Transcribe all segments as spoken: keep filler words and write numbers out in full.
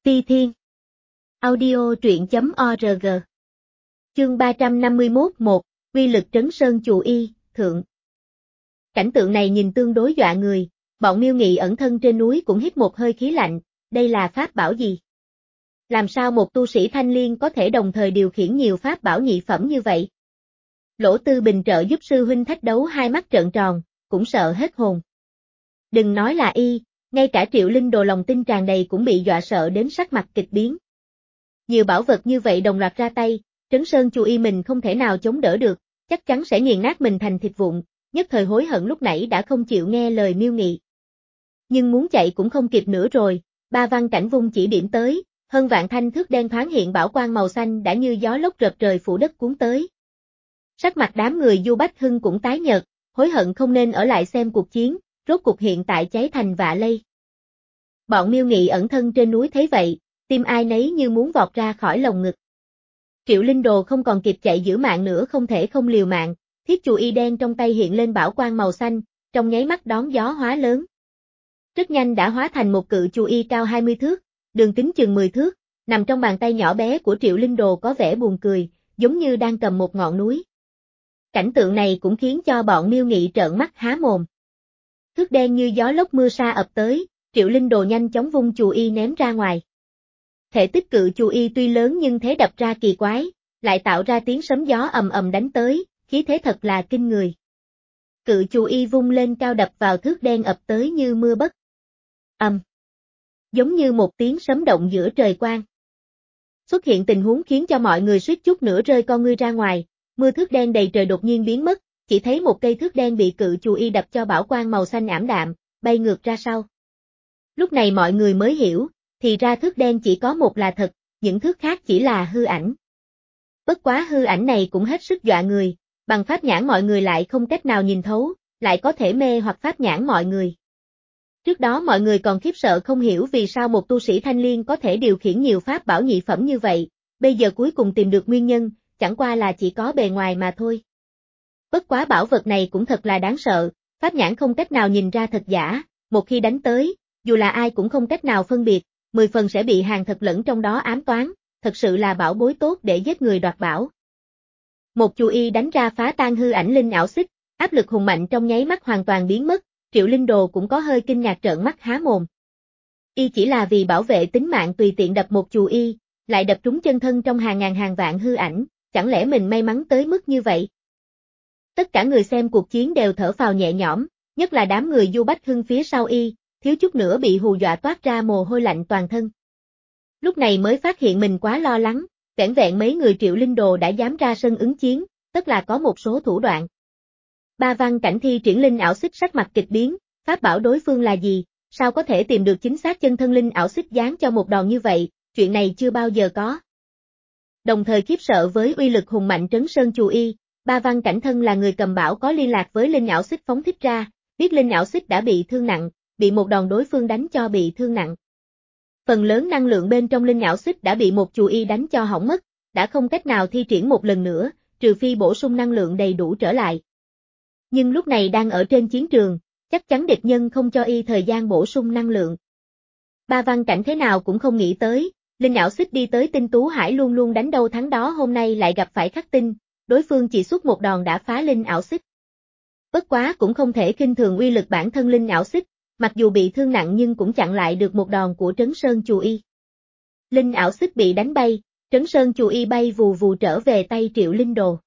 Ti Thiên. Audio truyện chấm org. Chương ba trăm năm mươi mốt một, uy lực trấn sơn chù y, thượng. Cảnh tượng này nhìn tương đối dọa người, bọn Miêu Nghị ẩn thân trên núi cũng hít một hơi khí lạnh, đây là pháp bảo gì? Làm sao một tu sĩ thanh liên có thể đồng thời điều khiển nhiều pháp bảo nhị phẩm như vậy? Lỗ Tư Bình trợ giúp sư huynh thách đấu hai mắt trợn tròn, cũng sợ hết hồn. Đừng nói là y, ngay cả Triệu Linh Đồ lòng tin tràn đầy cũng bị dọa sợ đến sắc mặt kịch biến. Nhiều bảo vật như vậy đồng loạt ra tay, trấn sơn chù y mình không thể nào chống đỡ được, chắc chắn sẽ nghiền nát mình thành thịt vụn, nhất thời hối hận lúc nãy đã không chịu nghe lời Miêu Nghị. Nhưng muốn chạy cũng không kịp nữa rồi, ba văn cảnh vung chỉ điểm tới, hơn vạn thanh thước đen thoáng hiện bảo quang màu xanh đã như gió lốc rợp trời phủ đất cuốn tới. Sắc mặt đám người Du Bách Hưng cũng tái nhợt, hối hận không nên ở lại xem cuộc chiến, rốt cục hiện tại cháy thành vạ lây. Bọn Miêu Nghị ẩn thân trên núi thấy vậy, tim ai nấy như muốn vọt ra khỏi lồng ngực. Triệu Linh Đồ không còn kịp chạy giữ mạng nữa, không thể không liều mạng, thiết chù y đen trong tay hiện lên bảo quang màu xanh, trong nháy mắt đón gió hóa lớn. Rất nhanh đã hóa thành một cự chù y cao hai mươi thước, đường kính chừng mười thước, nằm trong bàn tay nhỏ bé của Triệu Linh Đồ có vẻ buồn cười, giống như đang cầm một ngọn núi. Cảnh tượng này cũng khiến cho bọn Miêu Nghị trợn mắt há mồm. Thước đen như gió lốc mưa sa ập tới, Triệu Linh Đồ nhanh chóng vung chù y ném ra ngoài. Thể tích cự chù y tuy lớn nhưng thế đập ra kỳ quái, lại tạo ra tiếng sấm gió ầm ầm đánh tới, khí thế thật là kinh người. Cự chù y vung lên cao đập vào thước đen ập tới như mưa bất. Ầm. Giống như một tiếng sấm động giữa trời quang. Xuất hiện tình huống khiến cho mọi người suýt chút nữa rơi con ngươi ra ngoài, mưa thước đen đầy trời đột nhiên biến mất, chỉ thấy một cây thước đen bị cự chù y đập cho bảo quang màu xanh ảm đạm, bay ngược ra sau. Lúc này mọi người mới hiểu, thì ra thước đen chỉ có một là thật, những thước khác chỉ là hư ảnh. Bất quá hư ảnh này cũng hết sức dọa người, bằng pháp nhãn mọi người lại không cách nào nhìn thấu, lại có thể mê hoặc pháp nhãn mọi người. Trước đó mọi người còn khiếp sợ không hiểu vì sao một tu sĩ thanh liên có thể điều khiển nhiều pháp bảo nhị phẩm như vậy, bây giờ cuối cùng tìm được nguyên nhân, chẳng qua là chỉ có bề ngoài mà thôi. Bất quá bảo vật này cũng thật là đáng sợ, pháp nhãn không cách nào nhìn ra thật giả, một khi đánh tới, dù là ai cũng không cách nào phân biệt, mười phần sẽ bị hàng thật lẫn trong đó ám toán, thật sự là bảo bối tốt để giết người đoạt bảo. Một chù y đánh ra phá tan hư ảnh linh ảo xích, áp lực hùng mạnh trong nháy mắt hoàn toàn biến mất, Triệu Linh Đồ cũng có hơi kinh ngạc trợn mắt há mồm. Y chỉ là vì bảo vệ tính mạng tùy tiện đập một chù y, lại đập trúng chân thân trong hàng ngàn hàng vạn hư ảnh, chẳng lẽ mình may mắn tới mức như vậy? Tất cả người xem cuộc chiến đều thở phào nhẹ nhõm, nhất là đám người Du Bách Hưng phía sau y, thiếu chút nữa bị hù dọa toát ra mồ hôi lạnh toàn thân. Lúc này mới phát hiện mình quá lo lắng, vẻn vẹn mấy người Triệu Linh Đồ đã dám ra sân ứng chiến, tất là có một số thủ đoạn. Ba văn cảnh thi triển linh ảo xích sắc mặt kịch biến, pháp bảo đối phương là gì, sao có thể tìm được chính xác chân thân linh ảo xích dán cho một đòn như vậy, chuyện này chưa bao giờ có. Đồng thời khiếp sợ với uy lực hùng mạnh trấn sơn chù y, ba văn cảnh thân là người cầm bảo có liên lạc với linh ảo xích phóng thích ra, biết linh ảo xích đã bị thương nặng, bị một đòn đối phương đánh cho bị thương nặng. Phần lớn năng lượng bên trong linh ảo xích đã bị một chù y đánh cho hỏng mất, đã không cách nào thi triển một lần nữa, trừ phi bổ sung năng lượng đầy đủ trở lại. Nhưng lúc này đang ở trên chiến trường, chắc chắn địch nhân không cho y thời gian bổ sung năng lượng. Ba văn cảnh thế nào cũng không nghĩ tới, linh ảo xích đi tới Tinh Tú Hải luôn luôn đánh đâu thắng đó, hôm nay lại gặp phải Khắc Tinh, đối phương chỉ xuất một đòn đã phá linh ảo xích. Bất quá cũng không thể khinh thường uy lực bản thân linh ảo xích, mặc dù bị thương nặng nhưng cũng chặn lại được một đòn của trấn sơn chù y. Linh ảo xích bị đánh bay, trấn sơn chù y bay vù vù trở về tay Triệu Linh Đồ.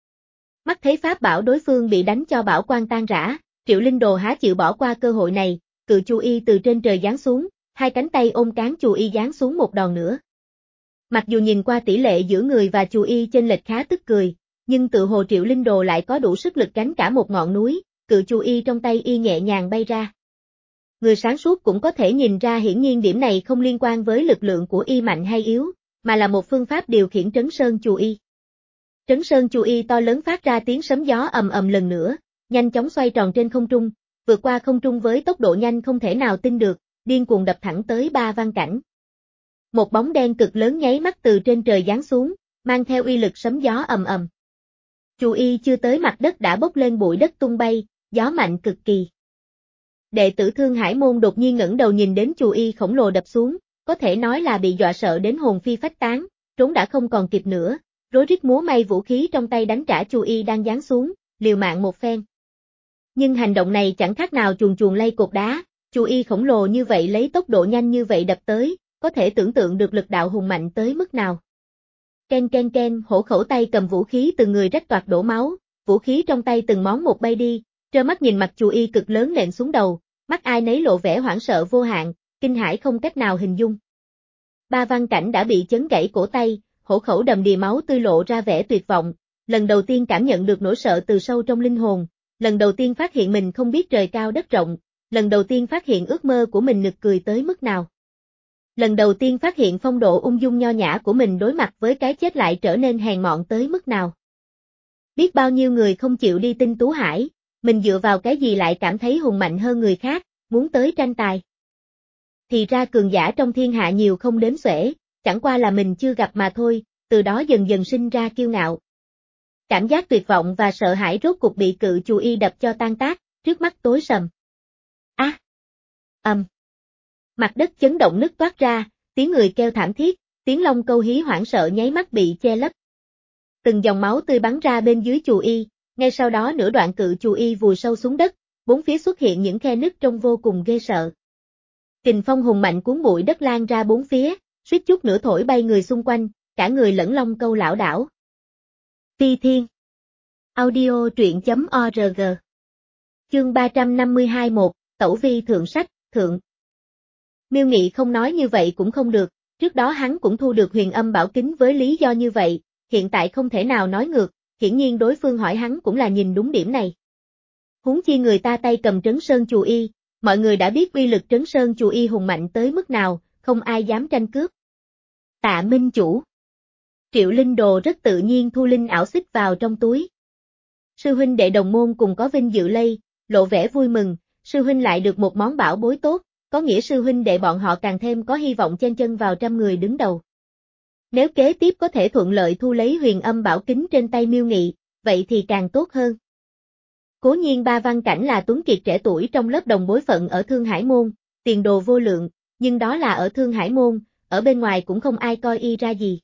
Mắt thấy pháp bảo đối phương bị đánh cho bảo quang tan rã, Triệu Linh Đồ há chịu bỏ qua cơ hội này, cự chù y từ trên trời giáng xuống, hai cánh tay ôm cán chù y giáng xuống một đòn nữa. Mặc dù nhìn qua tỷ lệ giữa người và chù y chênh lệch khá tức cười, nhưng tự hồ Triệu Linh Đồ lại có đủ sức lực gánh cả một ngọn núi, cự chù y trong tay y nhẹ nhàng bay ra. Người sáng suốt cũng có thể nhìn ra hiển nhiên điểm này không liên quan với lực lượng của y mạnh hay yếu, mà là một phương pháp điều khiển trấn sơn chù y. Trấn sơn chù y to lớn phát ra tiếng sấm gió ầm ầm lần nữa, nhanh chóng xoay tròn trên không trung, vượt qua không trung với tốc độ nhanh không thể nào tin được, điên cuồng đập thẳng tới ba văn cảnh. Một bóng đen cực lớn nháy mắt từ trên trời giáng xuống, mang theo uy lực sấm gió ầm ầm. Chù y chưa tới mặt đất đã bốc lên bụi đất tung bay, gió mạnh cực kỳ. Đệ tử Thương Hải môn đột nhiên ngẩng đầu nhìn đến chù y khổng lồ đập xuống, có thể nói là bị dọa sợ đến hồn phi phách tán, trốn đã không còn kịp nữa, rối rít múa may vũ khí trong tay đánh trả Chu Y đang giáng xuống, liều mạng một phen. Nhưng hành động này chẳng khác nào chuồn chuồn lay cột đá, Chu Y khổng lồ như vậy lấy tốc độ nhanh như vậy đập tới, có thể tưởng tượng được lực đạo hùng mạnh tới mức nào. Ken ken ken, hổ khẩu tay cầm vũ khí từng người rách toạc đổ máu, vũ khí trong tay từng món một bay đi, trơ mắt nhìn mặt Chu Y cực lớn nện xuống đầu, mắt ai nấy lộ vẻ hoảng sợ vô hạn, kinh hãi không cách nào hình dung. Ba Văn Cảnh đã bị chấn gãy cổ tay, hổ khẩu đầm đìa máu tươi lộ ra vẻ tuyệt vọng, lần đầu tiên cảm nhận được nỗi sợ từ sâu trong linh hồn, lần đầu tiên phát hiện mình không biết trời cao đất rộng, lần đầu tiên phát hiện ước mơ của mình nực cười tới mức nào. Lần đầu tiên phát hiện phong độ ung dung nho nhã của mình đối mặt với cái chết lại trở nên hèn mọn tới mức nào. Biết bao nhiêu người không chịu đi tinh tú hải, mình dựa vào cái gì lại cảm thấy hùng mạnh hơn người khác, muốn tới tranh tài. Thì ra cường giả trong thiên hạ nhiều không đếm xuể, chẳng qua là mình chưa gặp mà thôi, từ đó dần dần sinh ra kiêu ngạo. Cảm giác tuyệt vọng và sợ hãi rốt cục bị cự Chu Y đập cho tan tác, trước mắt tối sầm. Á! À, ầm! Um. Mặt đất chấn động nứt toát ra, tiếng người kêu thảm thiết, tiếng long câu hí hoảng sợ nháy mắt bị che lấp. Từng dòng máu tươi bắn ra bên dưới Chu Y, ngay sau đó nửa đoạn cự Chu Y vùi sâu xuống đất, bốn phía xuất hiện những khe nứt trông vô cùng ghê sợ. Kình phong hùng mạnh cuốn bụi đất lan ra bốn phía, suýt chút nữa thổi bay người xung quanh, cả người lẫn long câu lảo đảo. Phi Thiên Audio truyện chấm org Chương ba trăm năm mươi hai một, Tẩu Vi Thượng Sách, Thượng. Miêu Nghị không nói như vậy cũng không được, trước đó hắn cũng thu được huyền âm bảo kính với lý do như vậy, hiện tại không thể nào nói ngược, hiển nhiên đối phương hỏi hắn cũng là nhìn đúng điểm này. Huống chi người ta tay cầm Trấn Sơn Chù Y, mọi người đã biết uy lực Trấn Sơn Chù Y hùng mạnh tới mức nào, không ai dám tranh cướp. Tạ Minh Chủ. Triệu Linh Đồ rất tự nhiên thu linh ảo xích vào trong túi. Sư huynh đệ đồng môn cùng có vinh dự lây, lộ vẻ vui mừng, sư huynh lại được một món bảo bối tốt, có nghĩa sư huynh đệ bọn họ càng thêm có hy vọng chen chân vào trăm người đứng đầu. Nếu kế tiếp có thể thuận lợi thu lấy huyền âm bảo kính trên tay Miêu Nghị, vậy thì càng tốt hơn. Cố nhiên Ba Văn Cảnh là tuấn kiệt trẻ tuổi trong lớp đồng bối phận ở Thương Hải Môn, tiền đồ vô lượng, nhưng đó là ở Thương Hải Môn, ở bên ngoài cũng không ai coi y ra gì.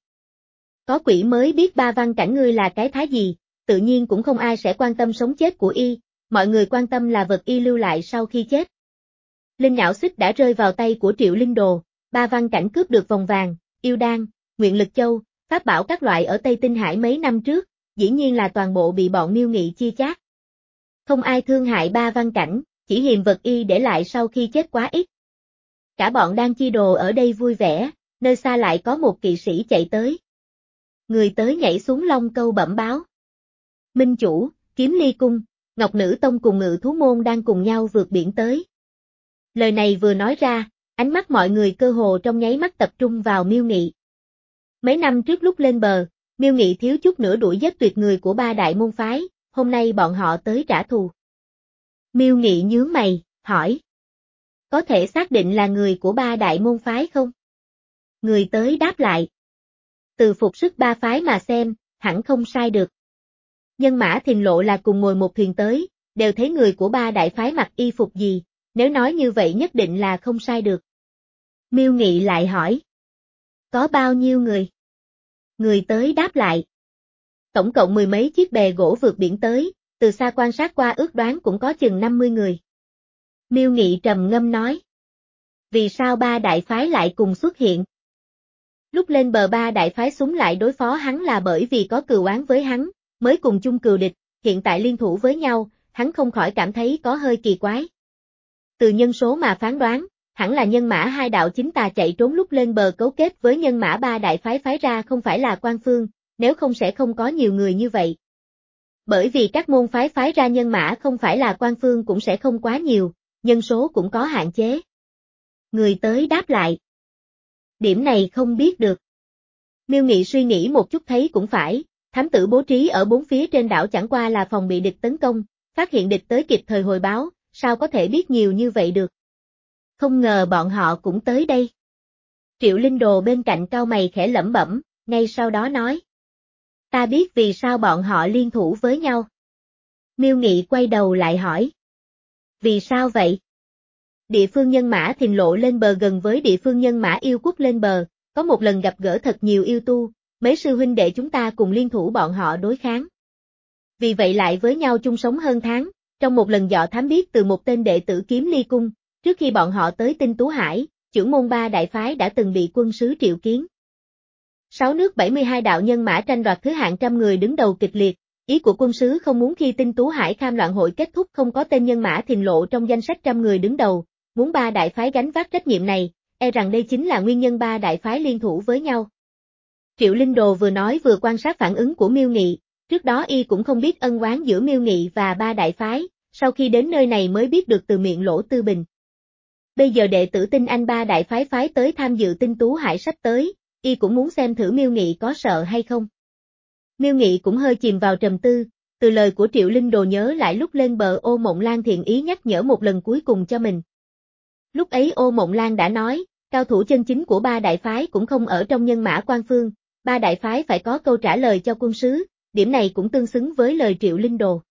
Có quỷ mới biết Ba Văn Cảnh ngươi là cái thái gì, tự nhiên cũng không ai sẽ quan tâm sống chết của y, mọi người quan tâm là vật y lưu lại sau khi chết. Linh ảo xích đã rơi vào tay của Triệu Linh Đồ, Ba Văn Cảnh cướp được vòng vàng, yêu đan, nguyện lực châu, pháp bảo các loại ở Tây Tinh Hải mấy năm trước, dĩ nhiên là toàn bộ bị bọn Miêu Nghị chia chác. Không ai thương hại Ba Văn Cảnh, chỉ hiềm vật y để lại sau khi chết quá ít. Cả bọn đang chia đồ ở đây vui vẻ, nơi xa lại có một kỵ sĩ chạy tới. Người tới nhảy xuống long câu bẩm báo. Minh Chủ, Kiếm Ly Cung, Ngọc Nữ Tông cùng Ngự Thú Môn đang cùng nhau vượt biển tới. Lời này vừa nói ra, ánh mắt mọi người cơ hồ trong nháy mắt tập trung vào Miêu Nghị. Mấy năm trước lúc lên bờ, Miêu Nghị thiếu chút nữa đuổi giết tuyệt người của ba đại môn phái, hôm nay bọn họ tới trả thù. Miêu Nghị nhướng mày, hỏi. Có thể xác định là người của ba đại môn phái không? Người tới đáp lại. Từ phục sức ba phái mà xem, hẳn không sai được. Nhân Mã Thìn Lộ là cùng ngồi một thuyền tới, đều thấy người của ba đại phái mặc y phục gì, nếu nói như vậy nhất định là không sai được. Miêu Nghị lại hỏi. Có bao nhiêu người? Người tới đáp lại. Tổng cộng mười mấy chiếc bè gỗ vượt biển tới, từ xa quan sát qua ước đoán cũng có chừng năm mươi người. Miêu Nghị trầm ngâm nói. Vì sao ba đại phái lại cùng xuất hiện? Lúc lên bờ ba đại phái súng lại đối phó hắn là bởi vì có cừu oán với hắn, mới cùng chung cừu địch, hiện tại liên thủ với nhau, hắn không khỏi cảm thấy có hơi kỳ quái. Từ nhân số mà phán đoán, hẳn là nhân mã hai đạo chính tà chạy trốn lúc lên bờ cấu kết với nhân mã ba đại phái phái ra không phải là Quan Phương, nếu không sẽ không có nhiều người như vậy. Bởi vì các môn phái phái ra nhân mã không phải là Quan Phương cũng sẽ không quá nhiều, nhân số cũng có hạn chế. Người tới đáp lại. Điểm này không biết được. Miêu Nghị suy nghĩ một chút thấy cũng phải, thám tử bố trí ở bốn phía trên đảo chẳng qua là phòng bị địch tấn công, phát hiện địch tới kịp thời hồi báo, sao có thể biết nhiều như vậy được. Không ngờ bọn họ cũng tới đây. Triệu Linh Đồ bên cạnh cau mày khẽ lẩm bẩm, ngay sau đó nói. Ta biết vì sao bọn họ liên thủ với nhau. Miêu Nghị quay đầu lại hỏi. Vì sao vậy? Địa phương nhân mã Thìn Lộ lên bờ gần với địa phương nhân mã Yêu Quốc lên bờ, có một lần gặp gỡ thật nhiều yêu tu, mấy sư huynh đệ chúng ta cùng liên thủ bọn họ đối kháng. Vì vậy lại với nhau chung sống hơn tháng, trong một lần dò thám biết từ một tên đệ tử Kiếm Ly Cung, trước khi bọn họ tới Tinh Tú Hải, trưởng môn ba đại phái đã từng bị quân sứ triệu kiến. Sáu nước bảy mươi hai đạo nhân mã tranh đoạt thứ hạng trăm người đứng đầu kịch liệt, ý của quân sứ không muốn khi Tinh Tú Hải Kham loạn hội kết thúc không có tên nhân mã Thìn Lộ trong danh sách trăm người đứng đầu, muốn ba đại phái gánh vác trách nhiệm này, e rằng đây chính là nguyên nhân ba đại phái liên thủ với nhau. Triệu Linh Đồ vừa nói vừa quan sát phản ứng của Miêu Nghị, trước đó y cũng không biết ân oán giữa Miêu Nghị và ba đại phái, sau khi đến nơi này mới biết được từ miệng Lỗ Tư Bình. Bây giờ đệ tử Tinh Anh ba đại phái phái tới tham dự Tinh Tú Hải sắp tới, y cũng muốn xem thử Miêu Nghị có sợ hay không. Miêu Nghị cũng hơi chìm vào trầm tư, từ lời của Triệu Linh Đồ nhớ lại lúc lên bờ Ô Mộng Lan thiện ý nhắc nhở một lần cuối cùng cho mình. Lúc ấy Ô Mộng Lan đã nói, cao thủ chân chính của ba đại phái cũng không ở trong nhân mã quan phương, ba đại phái phải có câu trả lời cho quân sứ, điểm này cũng tương xứng với lời Triệu Linh Đồ.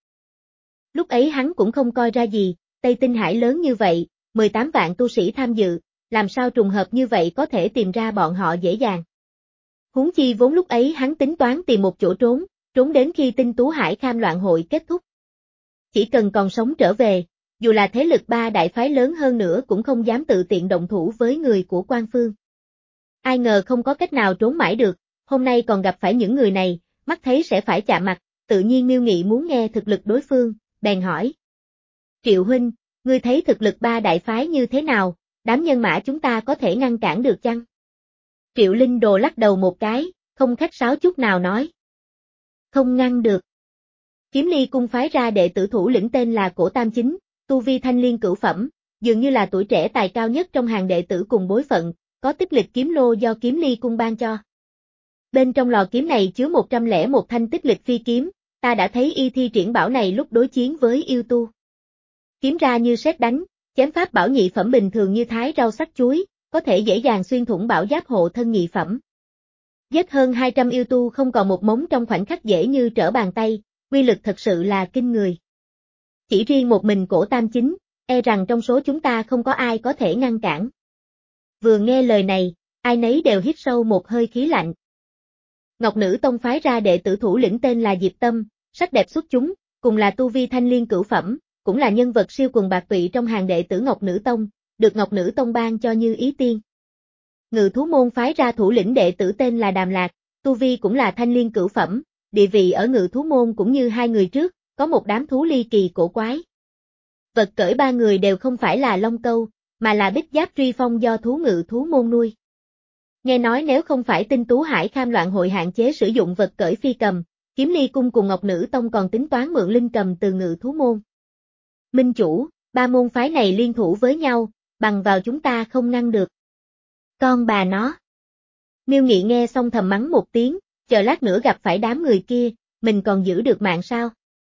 Lúc ấy hắn cũng không coi ra gì, Tây Tinh Hải lớn như vậy, mười tám vạn tu sĩ tham dự, làm sao trùng hợp như vậy có thể tìm ra bọn họ dễ dàng. Huống chi vốn lúc ấy hắn tính toán tìm một chỗ trốn, trốn đến khi Tinh Tú Hải Kham loạn hội kết thúc. Chỉ cần còn sống trở về, dù là thế lực ba đại phái lớn hơn nữa cũng không dám tự tiện động thủ với người của quan phương. Ai ngờ không có cách nào trốn mãi được, hôm nay còn gặp phải những người này, mắt thấy sẽ phải chạm mặt, tự nhiên Miêu Nghị muốn nghe thực lực đối phương, bèn hỏi. Triệu huynh, ngươi thấy thực lực ba đại phái như thế nào, đám nhân mã chúng ta có thể ngăn cản được chăng? Triệu Linh Đồ lắc đầu một cái, không khách sáo chút nào nói. Không ngăn được. Kiếm Ly Cung phái ra đệ tử thủ lĩnh tên là Cổ Tam Chính, tu vi thanh liên cửu phẩm, dường như là tuổi trẻ tài cao nhất trong hàng đệ tử cùng bối phận, có tích lịch kiếm lô do Kiếm Ly Cung ban cho. Bên trong lò kiếm này chứa một trăm lẻ một thanh tích lịch phi kiếm, ta đã thấy y thi triển bảo này lúc đối chiến với yêu tu. Kiếm ra như sét đánh, chém pháp bảo nhị phẩm bình thường như thái rau sắc chuối, có thể dễ dàng xuyên thủng bảo giáp hộ thân nhị phẩm. Giết hơn hai trăm yêu tu không còn một mống trong khoảnh khắc dễ như trở bàn tay, uy lực thật sự là kinh người. Chỉ riêng một mình Cổ Tam Chính, e rằng trong số chúng ta không có ai có thể ngăn cản. Vừa nghe lời này, ai nấy đều hít sâu một hơi khí lạnh. Ngọc Nữ Tông phái ra đệ tử thủ lĩnh tên là Diệp Tâm, sắc đẹp xuất chúng, cùng là tu vi thanh liên cửu phẩm, cũng là nhân vật siêu quần bạc tụy trong hàng đệ tử Ngọc Nữ Tông, được Ngọc Nữ Tông ban cho như ý tiên. Ngự Thú Môn phái ra thủ lĩnh đệ tử tên là Đàm Lạc, tu vi cũng là thanh liên cửu phẩm, địa vị ở Ngự Thú Môn cũng như hai người trước, có một đám thú ly kỳ cổ quái. Vật cởi ba người đều không phải là long câu, mà là bích giáp truy phong do thú Ngự Thú Môn nuôi. Nghe nói nếu không phải Tinh Tú Hải Kham loạn hội hạn chế sử dụng vật cởi phi cầm, Kiếm Ly Cung cùng Ngọc Nữ Tông còn tính toán mượn linh cầm từ Ngự Thú Môn. Minh chủ, ba môn phái này liên thủ với nhau, bằng vào chúng ta không ngăn được. Con bà nó. Miêu Nghị nghe xong thầm mắng một tiếng, chờ lát nữa gặp phải đám người kia, mình còn giữ được mạng sao?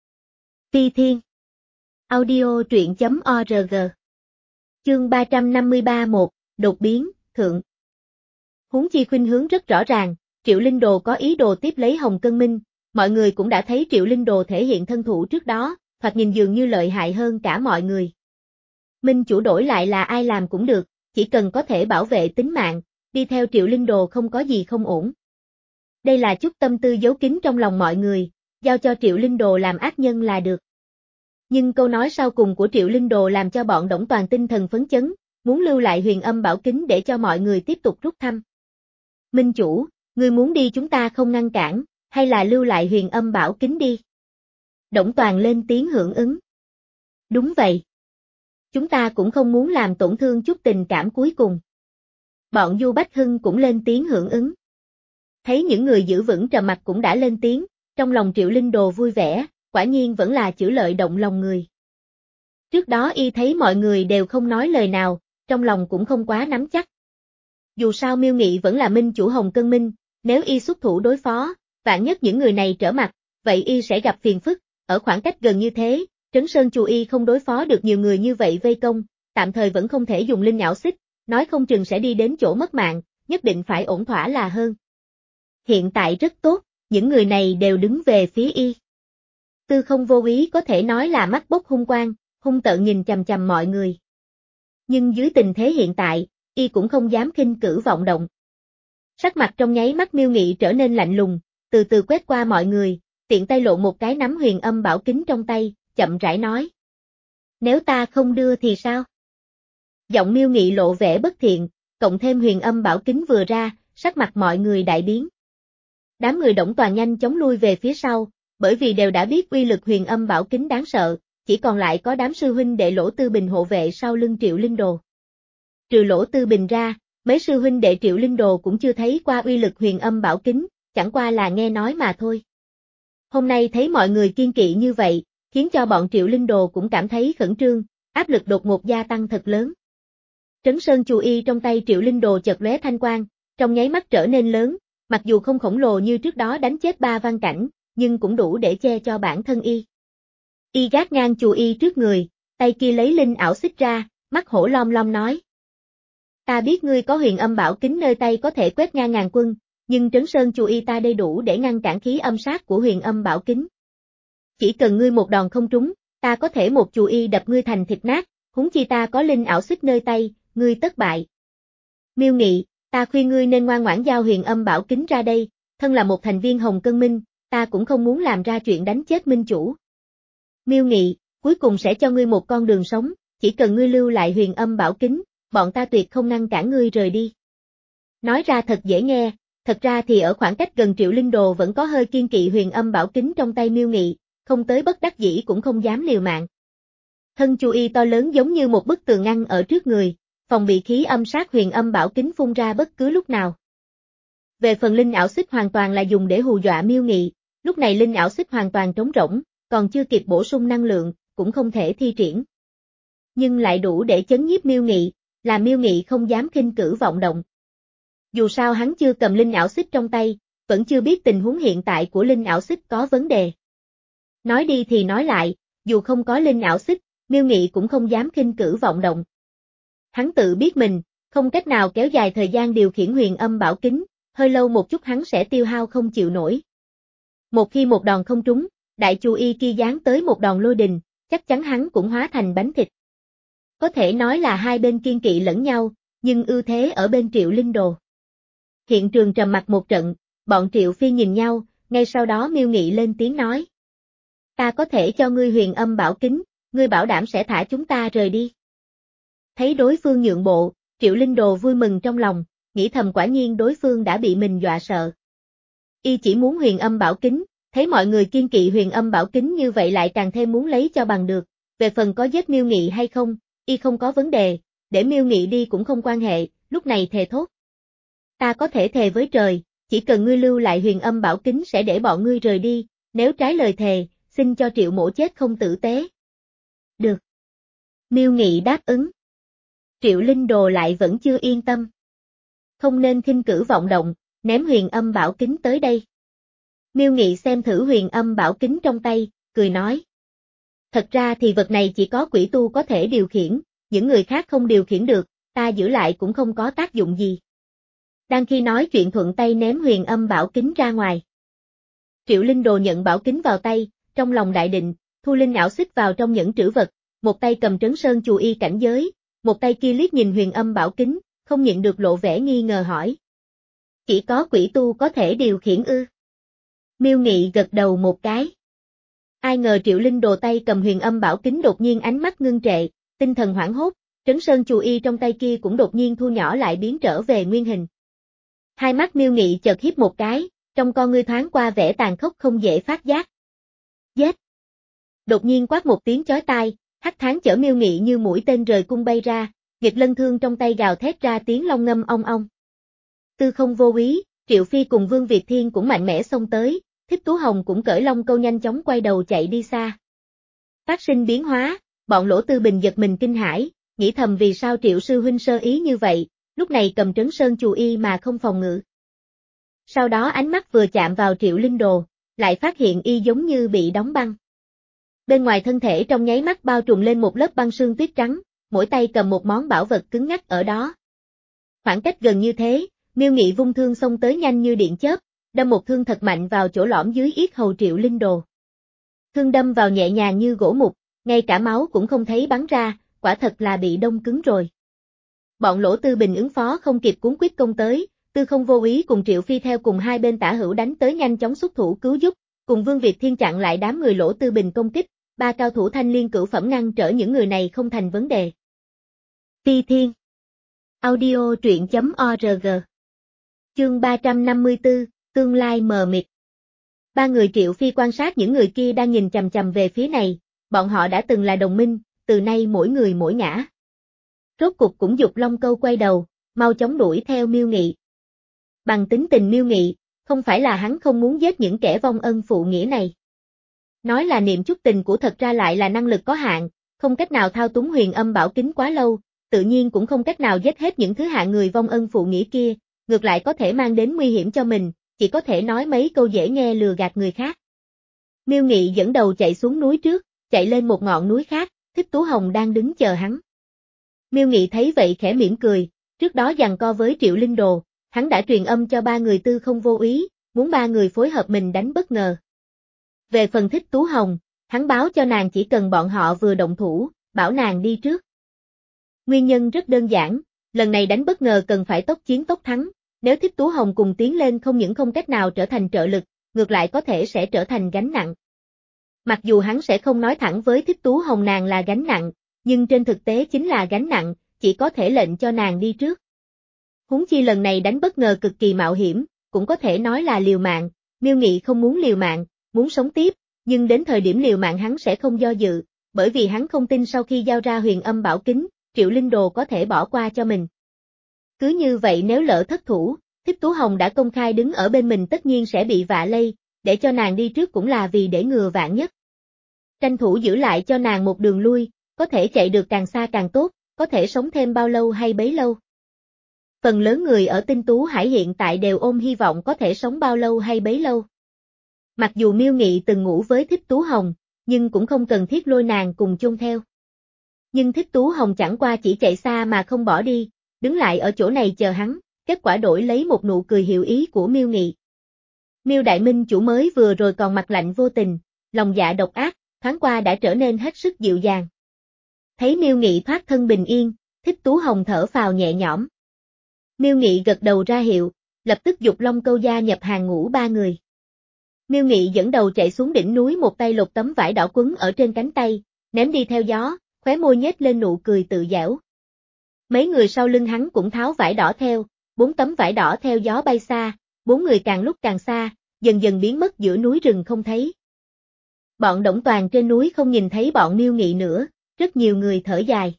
Phi Thiên. Audio truyện chấm org. Chương ba trăm năm mươi ba một, đột biến, thượng. Huống chi khuynh hướng rất rõ ràng, Triệu Linh Đồ có ý đồ tiếp lấy Hồng Cân Minh, mọi người cũng đã thấy Triệu Linh Đồ thể hiện thân thủ trước đó, thoạt nhìn dường như lợi hại hơn cả mọi người. Minh chủ đổi lại là ai làm cũng được, chỉ cần có thể bảo vệ tính mạng, đi theo Triệu Linh Đồ không có gì không ổn. Đây là chút tâm tư giấu kín trong lòng mọi người, giao cho Triệu Linh Đồ làm ác nhân là được. Nhưng câu nói sau cùng của Triệu Linh Đồ làm cho bọn Đổng Toàn tinh thần phấn chấn, muốn lưu lại Huyền Âm Bảo Kính để cho mọi người tiếp tục rút thăm. Minh chủ, ngươi muốn đi chúng ta không ngăn cản, hay là lưu lại Huyền Âm Bảo Kính đi? Đổng Toàn lên tiếng hưởng ứng. Đúng vậy. Chúng ta cũng không muốn làm tổn thương chút tình cảm cuối cùng. Bọn Du Bách Hưng cũng lên tiếng hưởng ứng. Thấy những người giữ vững trầm mặc cũng đã lên tiếng, trong lòng Triệu Linh Đồ vui vẻ, quả nhiên vẫn là chữ lợi động lòng người. Trước đó y thấy mọi người đều không nói lời nào, trong lòng cũng không quá nắm chắc. Dù sao Miêu Nghị vẫn là minh chủ Hồng Cân Minh, nếu y xuất thủ đối phó, vạn nhất những người này trở mặt, vậy y sẽ gặp phiền phức, ở khoảng cách gần như thế, Trấn Sơn Chù y không đối phó được nhiều người như vậy vây công, tạm thời vẫn không thể dùng linh nhão xích, nói không chừng sẽ đi đến chỗ mất mạng, nhất định phải ổn thỏa là hơn. Hiện tại rất tốt, những người này đều đứng về phía y. Tư Không vô ý có thể nói là mắt bốc hung quang, hung tợn nhìn chằm chằm mọi người. Nhưng dưới tình thế hiện tại, y cũng không dám khinh cử vọng động. Sắc mặt trong nháy mắt Miêu Nghị trở nên lạnh lùng, từ từ quét qua mọi người, tiện tay lộ một cái nắm huyền âm bảo kính trong tay, chậm rãi nói. Nếu ta không đưa thì sao? Giọng Miêu Nghị lộ vẻ bất thiện, cộng thêm huyền âm bảo kính vừa ra, sắc mặt mọi người đại biến. Đám người Đổng Toàn nhanh chóng lui về phía sau, bởi vì đều đã biết uy lực huyền âm bảo kính đáng sợ, chỉ còn lại có đám sư huynh đệ Lỗ Tư Bình hộ vệ sau lưng Triệu Linh Đồ. Trừ Lỗ Tư Bình ra, mấy sư huynh đệ Triệu Linh Đồ cũng chưa thấy qua uy lực huyền âm bảo kính, chẳng qua là nghe nói mà thôi. Hôm nay thấy mọi người kiên kỵ như vậy, khiến cho bọn Triệu Linh Đồ cũng cảm thấy khẩn trương, áp lực đột ngột gia tăng thật lớn. Trấn Sơn Chù Y trong tay Triệu Linh Đồ chợt lóe thanh quang, trong nháy mắt trở nên lớn, mặc dù không khổng lồ như trước đó đánh chết ba văn cảnh, nhưng cũng đủ để che cho bản thân y. Y gác ngang Chù Y trước người, tay kia lấy linh ảo xích ra, mắt hổ lom lom nói. Ta biết ngươi có huyền âm bảo kính nơi tay có thể quét ngang ngàn quân, nhưng Trấn Sơn Chù Y ta đây đủ để ngăn cản khí âm sát của huyền âm bảo kính. Chỉ cần ngươi một đòn không trúng, ta có thể một Chù Y đập ngươi thành thịt nát, huống chi ta có linh ảo xích nơi tay, ngươi tất bại. Miêu Nghị, ta khuyên ngươi nên ngoan ngoãn giao huyền âm bảo kính ra đây, thân là một thành viên Hồng Cân Minh, ta cũng không muốn làm ra chuyện đánh chết minh chủ. Miêu Nghị, cuối cùng sẽ cho ngươi một con đường sống, chỉ cần ngươi lưu lại huyền âm bảo kính, bọn ta tuyệt không ngăn cản ngươi rời đi. Nói ra thật dễ nghe, thật ra thì ở khoảng cách gần Triệu Linh Đồ vẫn có hơi kiên kỵ huyền âm bảo kính trong tay Miêu Nghị, không tới bất đắc dĩ cũng không dám liều mạng. Thân Chù Y to lớn giống như một bức tường ngăn ở trước người, phòng bị khí âm sát huyền âm bảo kính phun ra bất cứ lúc nào. Về phần linh ảo xích hoàn toàn là dùng để hù dọa Miêu Nghị, lúc này linh ảo xích hoàn toàn trống rỗng, còn chưa kịp bổ sung năng lượng, cũng không thể thi triển. Nhưng lại đủ để chấn nhiếp Miêu Nghị, làm Miêu Nghị không dám khinh cử vọng động. Dù sao hắn chưa cầm linh ảo xích trong tay, vẫn chưa biết tình huống hiện tại của linh ảo xích có vấn đề. Nói đi thì nói lại, dù không có linh ảo xích, Miêu Nghị cũng không dám khinh cử vọng động. Hắn tự biết mình, không cách nào kéo dài thời gian điều khiển huyền âm bảo kính, hơi lâu một chút hắn sẽ tiêu hao không chịu nổi. Một khi một đòn không trúng, đại Chù Y kia giáng tới một đòn lôi đình, chắc chắn hắn cũng hóa thành bánh thịt. Có thể nói là hai bên kiên kỵ lẫn nhau, nhưng ưu thế ở bên Triệu Linh Đồ. Hiện trường trầm mặc một trận, bọn Triệu Phi nhìn nhau, ngay sau đó Miêu Nghị lên tiếng nói. Ta có thể cho ngươi huyền âm bảo kính, ngươi bảo đảm sẽ thả chúng ta rời đi. Thấy đối phương nhượng bộ, Triệu Linh Đồ vui mừng trong lòng, nghĩ thầm quả nhiên đối phương đã bị mình dọa sợ. Y chỉ muốn huyền âm bảo kính, thấy mọi người kiên kỵ huyền âm bảo kính như vậy lại càng thêm muốn lấy cho bằng được, về phần có giết Miêu Nghị hay không, Y không có vấn đề, để Miêu Nghị đi cũng không quan hệ, lúc này thề thốt. Ta có thể thề với trời, chỉ cần ngươi lưu lại huyền âm bảo kính sẽ để bọn ngươi rời đi, nếu trái lời thề, xin cho Triệu mỗ chết không tử tế. Được. Miêu Nghị đáp ứng. Triệu Linh Đồ lại vẫn chưa yên tâm. Không nên khinh cử vọng động, ném huyền âm bảo kính tới đây. Miêu Nghị xem thử huyền âm bảo kính trong tay, cười nói. Thật ra thì vật này chỉ có quỷ tu có thể điều khiển, những người khác không điều khiển được, ta giữ lại cũng không có tác dụng gì. Đang khi nói chuyện thuận tay ném huyền âm bảo kính ra ngoài. Triệu Linh Đồ nhận bảo kính vào tay, trong lòng đại định, thu linh ảo xích vào trong những trữ vật, một tay cầm Trấn Sơn Chù Y cảnh giới, một tay kia liếc nhìn huyền âm bảo kính, không nhịn được lộ vẻ nghi ngờ hỏi. Chỉ có quỷ tu có thể điều khiển ư? Miêu Nghị gật đầu một cái. Ai ngờ Triệu Linh Đồ tay cầm huyền âm bảo kính đột nhiên ánh mắt ngưng trệ, tinh thần hoảng hốt, Trấn Sơn Chù Y trong tay kia cũng đột nhiên thu nhỏ lại biến trở về nguyên hình. Hai mắt Miêu Nghị chợt híp một cái, trong con ngươi thoáng qua vẻ tàn khốc không dễ phát giác. Giết! Đột nhiên quát một tiếng chói tai, hắc thán chở Miêu Nghị như mũi tên rời cung bay ra, nghịch lân thương trong tay gào thét ra tiếng long ngâm ong ong. Tư không vô úy, Triệu Phi cùng Vương Việt Thiên cũng mạnh mẽ xông tới, Thích Tú Hồng cũng cởi long câu nhanh chóng quay đầu chạy đi xa. Phát sinh biến hóa, bọn Lỗ Tư Bình giật mình kinh hãi, nghĩ thầm vì sao Triệu sư huynh sơ ý như vậy, lúc này cầm Trấn Sơn Chù Y mà không phòng ngự. Sau đó ánh mắt vừa chạm vào Triệu Linh Đồ, lại phát hiện y giống như bị đóng băng. Bên ngoài thân thể trong nháy mắt bao trùm lên một lớp băng sương tuyết trắng, mỗi tay cầm một món bảo vật cứng ngắc ở đó. Khoảng cách gần như thế, Miêu Nghị vung thương xông tới nhanh như điện chớp, đâm một thương thật mạnh vào chỗ lõm dưới yết hầu Triệu Linh Đồ. Thương đâm vào nhẹ nhàng như gỗ mục, ngay cả máu cũng không thấy bắn ra, quả thật là bị đông cứng rồi. Bọn Lỗ Tư Bình ứng phó không kịp cuốn quyết công tới, Tư Không Vô Úy cùng Triệu Phi theo cùng hai bên tả hữu đánh tới nhanh chóng xuất thủ cứu giúp, cùng Vương Việt Thiên chặn lại đám người Lỗ Tư Bình công kích, ba cao thủ thanh liên cửu phẩm ngăn trở những người này không thành vấn đề. Phi Thiên Audio truyện chấm org Chương ba trăm năm mươi tư, tương lai mờ mịt. Ba người Triệu Phi quan sát những người kia đang nhìn chằm chằm về phía này, bọn họ đã từng là đồng minh, từ nay mỗi người mỗi ngã. Rốt cục cũng dục Long Câu quay đầu, mau chóng đuổi theo Miêu Nghị. Bằng tính tình Miêu Nghị, không phải là hắn không muốn giết những kẻ vong ân phụ nghĩa này. Nói là niệm chút tình của thật ra lại là năng lực có hạn, không cách nào thao túng huyền âm bảo kính quá lâu, tự nhiên cũng không cách nào giết hết những thứ hạng người vong ân phụ nghĩa kia, ngược lại có thể mang đến nguy hiểm cho mình, chỉ có thể nói mấy câu dễ nghe lừa gạt người khác. Miêu Nghị dẫn đầu chạy xuống núi trước, chạy lên một ngọn núi khác, Thích Tú Hồng đang đứng chờ hắn. Miêu Nghị thấy vậy khẽ mỉm cười, trước đó giằng co với Triệu Linh Đồ, hắn đã truyền âm cho ba người Tư Không Vô Úy, muốn ba người phối hợp mình đánh bất ngờ. Về phần Thích Tú Hồng, hắn báo cho nàng chỉ cần bọn họ vừa động thủ, bảo nàng đi trước. Nguyên nhân rất đơn giản, lần này đánh bất ngờ cần phải tốc chiến tốc thắng, nếu Thích Tú Hồng cùng tiến lên không những không cách nào trở thành trợ lực, ngược lại có thể sẽ trở thành gánh nặng. Mặc dù hắn sẽ không nói thẳng với Thích Tú Hồng nàng là gánh nặng, nhưng trên thực tế chính là gánh nặng, chỉ có thể lệnh cho nàng đi trước. Huống chi lần này đánh bất ngờ cực kỳ mạo hiểm, cũng có thể nói là liều mạng, Miêu Nghị không muốn liều mạng, muốn sống tiếp, nhưng đến thời điểm liều mạng hắn sẽ không do dự, bởi vì hắn không tin sau khi giao ra huyền âm bảo kính, Triệu Linh Đồ có thể bỏ qua cho mình. Cứ như vậy nếu lỡ thất thủ, Thích Tú Hồng đã công khai đứng ở bên mình tất nhiên sẽ bị vạ lây, để cho nàng đi trước cũng là vì để ngừa vạn nhất. Tranh thủ giữ lại cho nàng một đường lui, có thể chạy được càng xa càng tốt, có thể sống thêm bao lâu hay bấy lâu. Phần lớn người ở Tinh Tú Hải hiện tại đều ôm hy vọng có thể sống bao lâu hay bấy lâu. Mặc dù Miêu Nghị từng ngủ với Thích Tú Hồng, nhưng cũng không cần thiết lôi nàng cùng chung theo. Nhưng Thích Tú Hồng chẳng qua chỉ chạy xa mà không bỏ đi, đứng lại ở chỗ này chờ hắn, kết quả đổi lấy một nụ cười hiểu ý của Miêu Nghị. Miêu Đại Minh chủ mới vừa rồi còn mặt lạnh vô tình, lòng dạ độc ác, thoáng qua đã trở nên hết sức dịu dàng. Thấy Miêu Nghị thoát thân bình yên, Thích Tú Hồng thở phào nhẹ nhõm. Miêu Nghị gật đầu ra hiệu, lập tức dục Long Câu gia nhập hàng ngũ ba người. Miêu Nghị dẫn đầu chạy xuống đỉnh núi, một tay lột tấm vải đỏ quấn ở trên cánh tay, ném đi theo gió, khóe môi nhếch lên nụ cười tự giễu. Mấy người sau lưng hắn cũng tháo vải đỏ theo, bốn tấm vải đỏ theo gió bay xa, bốn người càng lúc càng xa, dần dần biến mất giữa núi rừng không thấy. Bọn Đổng Toàn trên núi không nhìn thấy bọn Miêu Nghị nữa, rất nhiều người thở dài.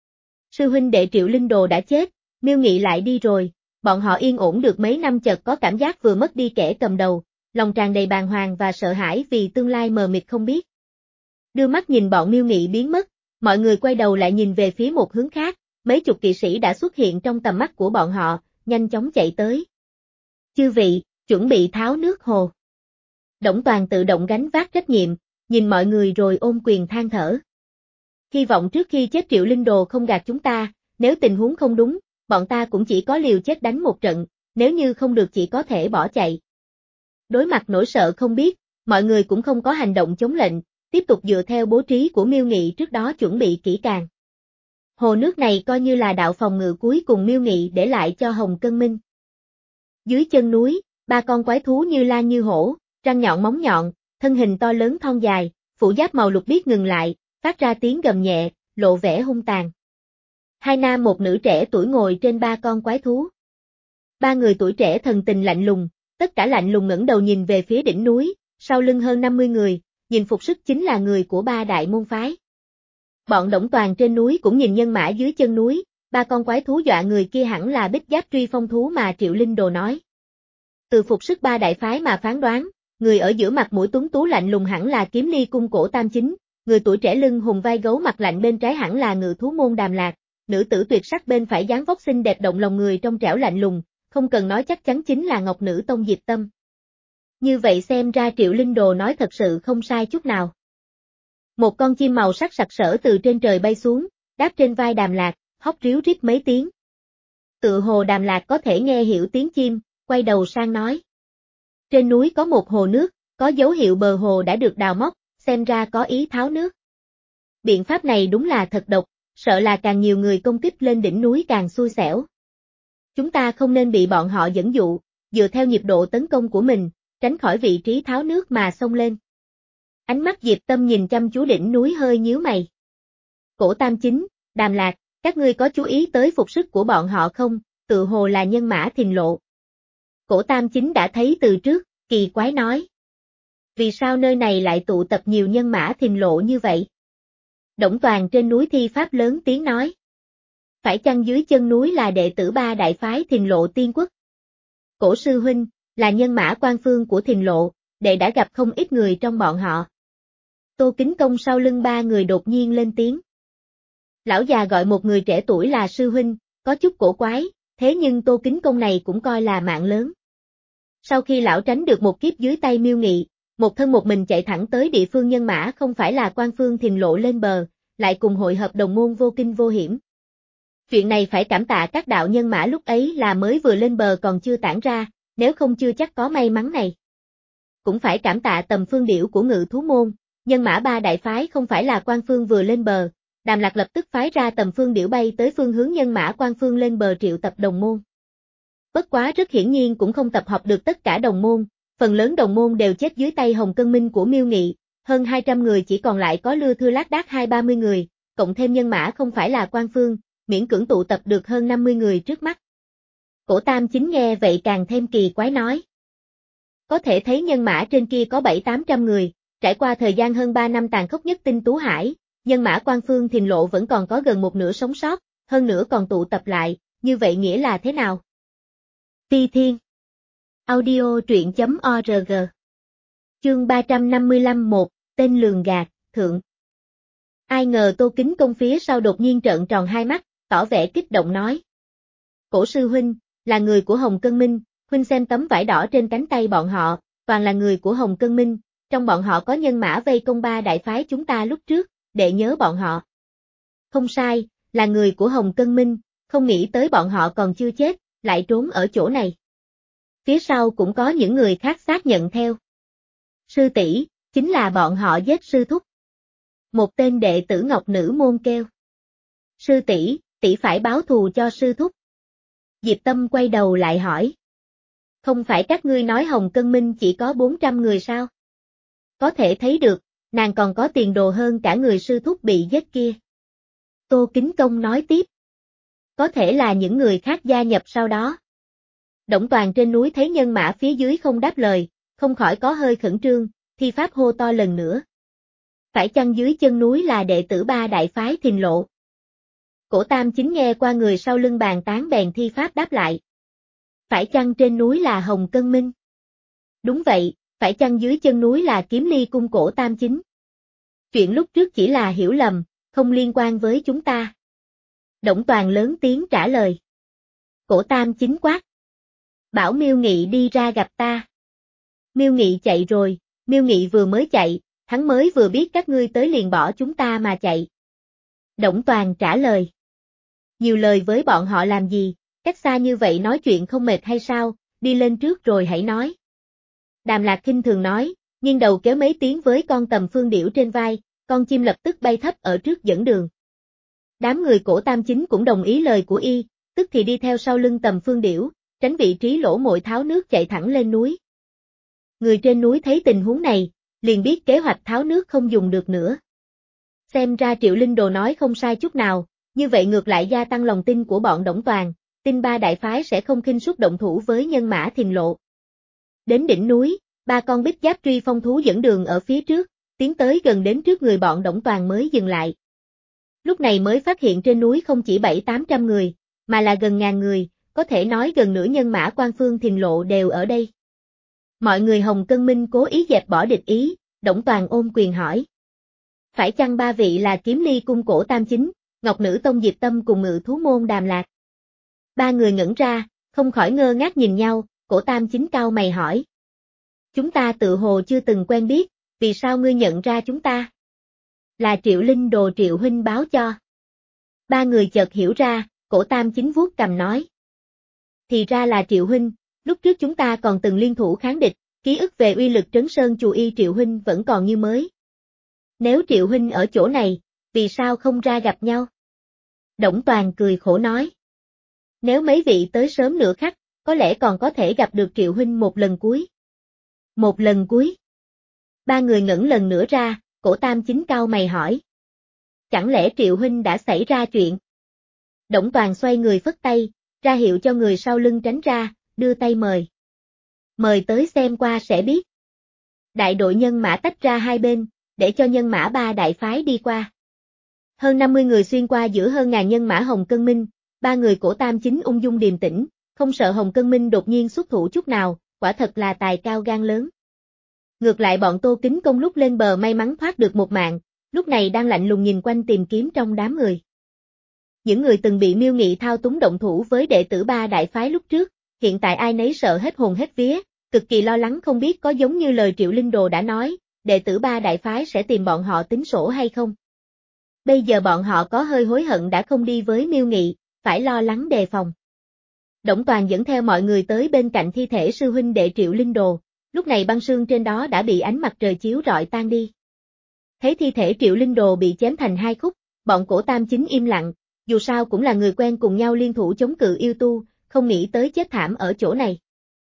Sư huynh đệ Triệu Linh Đồ đã chết, Miêu Nghị lại đi rồi, bọn họ yên ổn được mấy năm chợt có cảm giác vừa mất đi kẻ cầm đầu, lòng tràn đầy bàng hoàng và sợ hãi vì tương lai mờ mịt không biết. Đưa mắt nhìn bọn Miêu Nghị biến mất, mọi người quay đầu lại nhìn về phía một hướng khác, mấy chục kỵ sĩ đã xuất hiện trong tầm mắt của bọn họ, nhanh chóng chạy tới. Chư vị, chuẩn bị tháo nước hồ. Đổng Toàn tự động gánh vác trách nhiệm, nhìn mọi người rồi ôm quyền than thở. Hy vọng trước khi chết Triệu Linh Đồ không gạt chúng ta, nếu tình huống không đúng, bọn ta cũng chỉ có liều chết đánh một trận, nếu như không được chỉ có thể bỏ chạy. Đối mặt nỗi sợ không biết, mọi người cũng không có hành động chống lệnh, tiếp tục dựa theo bố trí của Miêu Nghị trước đó chuẩn bị kỹ càng. Hồ nước này coi như là đạo phòng ngự cuối cùng Miêu Nghị để lại cho Hồng Cân Minh. Dưới chân núi, ba con quái thú như la như hổ, răng nhọn móng nhọn, thân hình to lớn thon dài, phủ giáp màu lục biếc ngừng lại, phát ra tiếng gầm nhẹ, lộ vẻ hung tàn. Hai nam một nữ trẻ tuổi ngồi trên ba con quái thú. Ba người tuổi trẻ thần tình lạnh lùng, tất cả lạnh lùng ngẩng đầu nhìn về phía đỉnh núi, sau lưng hơn năm mươi người, nhìn phục sức chính là người của ba đại môn phái. Bọn Đổng Toàn trên núi cũng nhìn nhân mã dưới chân núi, ba con quái thú dọa người kia hẳn là bích giáp truy phong thú mà Triệu Linh Đồ nói. Từ phục sức ba đại phái mà phán đoán, người ở giữa mặt mũi tuấn tú lạnh lùng hẳn là Kiếm Ly cung cổ Tam Chính, người tuổi trẻ lưng hùng vai gấu mặt lạnh bên trái hẳn là Ngự thú môn Đàm Lạc, nữ tử tuyệt sắc bên phải dáng vóc xinh đẹp động lòng người trong trẻo lạnh lùng, không cần nói chắc chắn chính là Ngọc Nữ Tông Diệp Tâm. Như vậy xem ra Triệu Linh Đồ nói thật sự không sai chút nào. Một con chim màu sắc sặc sỡ từ trên trời bay xuống, đáp trên vai Đàm Lạc, hót ríu rít mấy tiếng. Tự hồ Đàm Lạc có thể nghe hiểu tiếng chim, quay đầu sang nói. Trên núi có một hồ nước, có dấu hiệu bờ hồ đã được đào móc, xem ra có ý tháo nước. Biện pháp này đúng là thật độc, sợ là càng nhiều người công kích lên đỉnh núi càng xui xẻo. Chúng ta không nên bị bọn họ dẫn dụ, dựa theo nhịp độ tấn công của mình, tránh khỏi vị trí tháo nước mà xông lên. Ánh mắt Diệp Tâm nhìn chăm chú đỉnh núi hơi nhíu mày. Cổ Tam Chính, Đàm Lạc, các ngươi có chú ý tới phục sức của bọn họ không, tự hồ là nhân mã thìn lộ. Cổ Tam Chính đã thấy từ trước, kỳ quái nói. Vì sao nơi này lại tụ tập nhiều nhân mã thìn lộ như vậy? Đổng Toàn trên núi thi pháp lớn tiếng nói. Phải chăng dưới chân núi là đệ tử ba đại phái thìn lộ tiên quốc? Cổ sư huynh, là nhân mã quan phương của thìn lộ, đệ đã gặp không ít người trong bọn họ. Tô Kính Công sau lưng ba người đột nhiên lên tiếng. Lão già gọi một người trẻ tuổi là sư huynh, có chút cổ quái, thế nhưng Tô Kính Công này cũng coi là mạng lớn. Sau khi lão tránh được một kiếp dưới tay Miêu Nghị, một thân một mình chạy thẳng tới địa phương nhân mã không phải là quan phương thìn lộ lên bờ, lại cùng hội hợp đồng môn vô kinh vô hiểm. Chuyện này phải cảm tạ các đạo nhân mã lúc ấy là mới vừa lên bờ còn chưa tản ra, nếu không chưa chắc có may mắn này. Cũng phải cảm tạ Tầm Phương Điểu của Ngự Thú Môn, nhân mã ba đại phái không phải là quan phương vừa lên bờ, Đàm Lạc lập tức phái ra Tầm Phương Điểu bay tới phương hướng nhân mã quan phương lên bờ triệu tập đồng môn. Bất quá rất hiển nhiên cũng không tập hợp được tất cả đồng môn, phần lớn đồng môn đều chết dưới tay Hồng Cân Minh của Miêu Nghị, hơn hai trăm người chỉ còn lại có lưa thưa lác đác hai ba mươi người, cộng thêm nhân mã không phải là quan phương, miễn cưỡng tụ tập được hơn năm mươi người trước mắt. Cổ Tam Chính nghe vậy càng thêm kỳ quái nói. Có thể thấy nhân mã trên kia có bảy tám trăm người, trải qua thời gian hơn ba năm tàn khốc nhất Tinh Tú Hải, nhân mã quan phương thìn lộ vẫn còn có gần một nửa sống sót, hơn nữa còn tụ tập lại, như vậy nghĩa là thế nào? Phi Thiên Audio truyện.org Chương ba trăm năm mươi lăm một, tên lường gạt, thượng. Ai ngờ Tô Kính Công phía sau đột nhiên trợn tròn hai mắt, tỏ vẻ kích động nói. Cổ sư huynh, là người của Hồng Cân Minh, huynh xem tấm vải đỏ trên cánh tay bọn họ, toàn là người của Hồng Cân Minh, trong bọn họ có nhân mã vây công ba đại phái chúng ta lúc trước, để nhớ bọn họ. Không sai, là người của Hồng Cân Minh, không nghĩ tới bọn họ còn chưa chết, lại trốn ở chỗ này. Phía sau cũng có những người khác xác nhận theo. Sư tỷ, chính là bọn họ giết sư thúc. Một tên đệ tử Ngọc Nữ Môn kêu. Sư tỷ, tỷ phải báo thù cho sư thúc. Diệp Tâm quay đầu lại hỏi. Không phải các ngươi nói Hồng Cân Minh chỉ có bốn trăm người sao? Có thể thấy được, nàng còn có tiền đồ hơn cả người sư thúc bị giết kia. Tô Kính Công nói tiếp. Có thể là những người khác gia nhập sau đó. Đổng Toàn trên núi thấy nhân mã phía dưới không đáp lời, không khỏi có hơi khẩn trương, thi pháp hô to lần nữa. Phải chăng dưới chân núi là đệ tử ba đại phái thìn lộ? Cổ Tam Chính nghe qua người sau lưng bàn tán bèn thi pháp đáp lại. Phải chăng trên núi là Hồng Cân Minh? Đúng vậy, phải chăng dưới chân núi là Kiếm Ly Cung Cổ Tam Chính? Chuyện lúc trước chỉ là hiểu lầm, không liên quan với chúng ta. Đổng Toàn lớn tiếng trả lời. Cổ Tam Chính quát. Bảo Miêu Nghị đi ra gặp ta. Miêu Nghị chạy rồi, Miêu Nghị vừa mới chạy, hắn mới vừa biết các ngươi tới liền bỏ chúng ta mà chạy. Đổng Toàn trả lời. Nhiều lời với bọn họ làm gì, cách xa như vậy nói chuyện không mệt hay sao, đi lên trước rồi hãy nói. Đàm Lạc khinh thường nói, nghiêng đầu kéo mấy tiếng với con Tầm Phương Điểu trên vai, con chim lập tức bay thấp ở trước dẫn đường. Đám người Cổ Tam Chính cũng đồng ý lời của y, tức thì đi theo sau lưng Tầm Phương Điểu, tránh vị trí lỗ mội tháo nước chạy thẳng lên núi. Người trên núi thấy tình huống này, liền biết kế hoạch tháo nước không dùng được nữa. Xem ra Triệu Linh Đồ nói không sai chút nào, như vậy ngược lại gia tăng lòng tin của bọn Đổng Toàn, tin ba đại phái sẽ không khinh suất động thủ với nhân mã thìn lộ. Đến đỉnh núi, ba con bích giáp truy phong thú dẫn đường ở phía trước, tiến tới gần đến trước người bọn Đổng Toàn mới dừng lại. Lúc này mới phát hiện trên núi không chỉ bảy tám trăm người, mà là gần ngàn người, có thể nói gần nửa nhân mã quan phương thìn lộ đều ở đây. Mọi người Hồng Cân Minh cố ý dẹp bỏ địch ý, Đổng Toàn ôm quyền hỏi. Phải chăng ba vị là Kiếm Ly Cung Cổ Tam Chính, Ngọc Nữ Tông Diệp Tâm cùng Ngự Thú Môn Đàm Lạc? Ba người ngẩn ra, không khỏi ngơ ngác nhìn nhau, Cổ Tam Chính cau mày hỏi. Chúng ta tự hồ chưa từng quen biết, vì sao ngươi nhận ra chúng ta? Là Triệu Linh Đồ Triệu huynh báo cho. Ba người chợt hiểu ra, Cổ Tam Chính vuốt cằm nói. Thì ra là Triệu huynh, lúc trước chúng ta còn từng liên thủ kháng địch, ký ức về uy lực Trấn Sơn Chù Y Triệu huynh vẫn còn như mới. Nếu Triệu huynh ở chỗ này, vì sao không ra gặp nhau? Đổng Toàn cười khổ nói. Nếu mấy vị tới sớm nửa khắc, có lẽ còn có thể gặp được Triệu huynh một lần cuối. Một lần cuối. Ba người ngẩng lần nữa ra, Cổ Tam Chính cau mày hỏi. Chẳng lẽ Triệu huynh đã xảy ra chuyện? Đổng Toàn xoay người phất tay, ra hiệu cho người sau lưng tránh ra, đưa tay mời. Mời tới xem qua sẽ biết. Đại đội nhân mã tách ra hai bên, để cho nhân mã ba đại phái đi qua. Hơn năm mươi người xuyên qua giữa hơn ngàn nhân mã Hồng Cân Minh, ba người Cổ Tam Chính ung dung điềm tĩnh, không sợ Hồng Cân Minh đột nhiên xuất thủ chút nào, quả thật là tài cao gan lớn. Ngược lại bọn Tô Kính Công lúc lên bờ may mắn thoát được một mạng, lúc này đang lạnh lùng nhìn quanh tìm kiếm trong đám người. Những người từng bị Miêu Nghị thao túng động thủ với đệ tử ba đại phái lúc trước, hiện tại ai nấy sợ hết hồn hết vía, cực kỳ lo lắng không biết có giống như lời Triệu Linh Đồ đã nói, đệ tử ba đại phái sẽ tìm bọn họ tính sổ hay không. Bây giờ bọn họ có hơi hối hận đã không đi với Miêu Nghị, phải lo lắng đề phòng. Đổng Toàn dẫn theo mọi người tới bên cạnh thi thể sư huynh đệ Triệu Linh Đồ, lúc này băng sương trên đó đã bị ánh mặt trời chiếu rọi tan đi. Thấy thi thể Triệu Linh Đồ bị chém thành hai khúc, bọn Cổ Tam Chính im lặng, dù sao cũng là người quen cùng nhau liên thủ chống cự yêu tu, không nghĩ tới chết thảm ở chỗ này.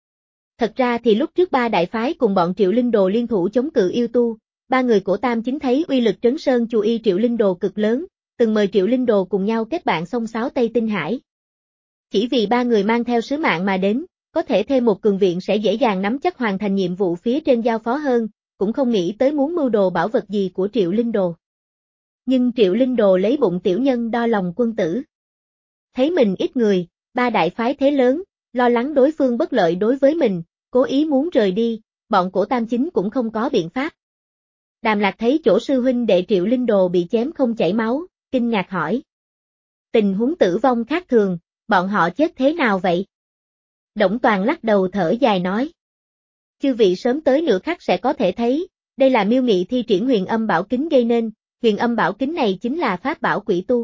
Thật ra thì lúc trước ba đại phái cùng bọn Triệu Linh Đồ liên thủ chống cự yêu tu, ba người Cổ Tam Chính thấy uy lực Trấn Sơn Chù Y Triệu Linh Đồ cực lớn, từng mời Triệu Linh Đồ cùng nhau kết bạn xông xáo Tây Tinh Hải. Chỉ vì ba người mang theo sứ mạng mà đến, có thể thêm một cường viện sẽ dễ dàng nắm chắc hoàn thành nhiệm vụ phía trên giao phó hơn, cũng không nghĩ tới muốn mưu đồ bảo vật gì của Triệu Linh Đồ. Nhưng Triệu Linh Đồ lấy bụng tiểu nhân đo lòng quân tử. Thấy mình ít người, ba đại phái thế lớn, lo lắng đối phương bất lợi đối với mình, cố ý muốn rời đi, bọn Cổ Tam Chính cũng không có biện pháp. Đàm Lạc thấy chỗ sư huynh đệ Triệu Linh Đồ bị chém không chảy máu, kinh ngạc hỏi. Tình huống tử vong khác thường, bọn họ chết thế nào vậy? Đổng Toàn lắc đầu thở dài nói. Chư vị sớm tới nửa khắc sẽ có thể thấy, đây là Miêu Nghị thi triển huyền âm bảo kính gây nên, huyền âm bảo kính này chính là pháp bảo quỷ tu.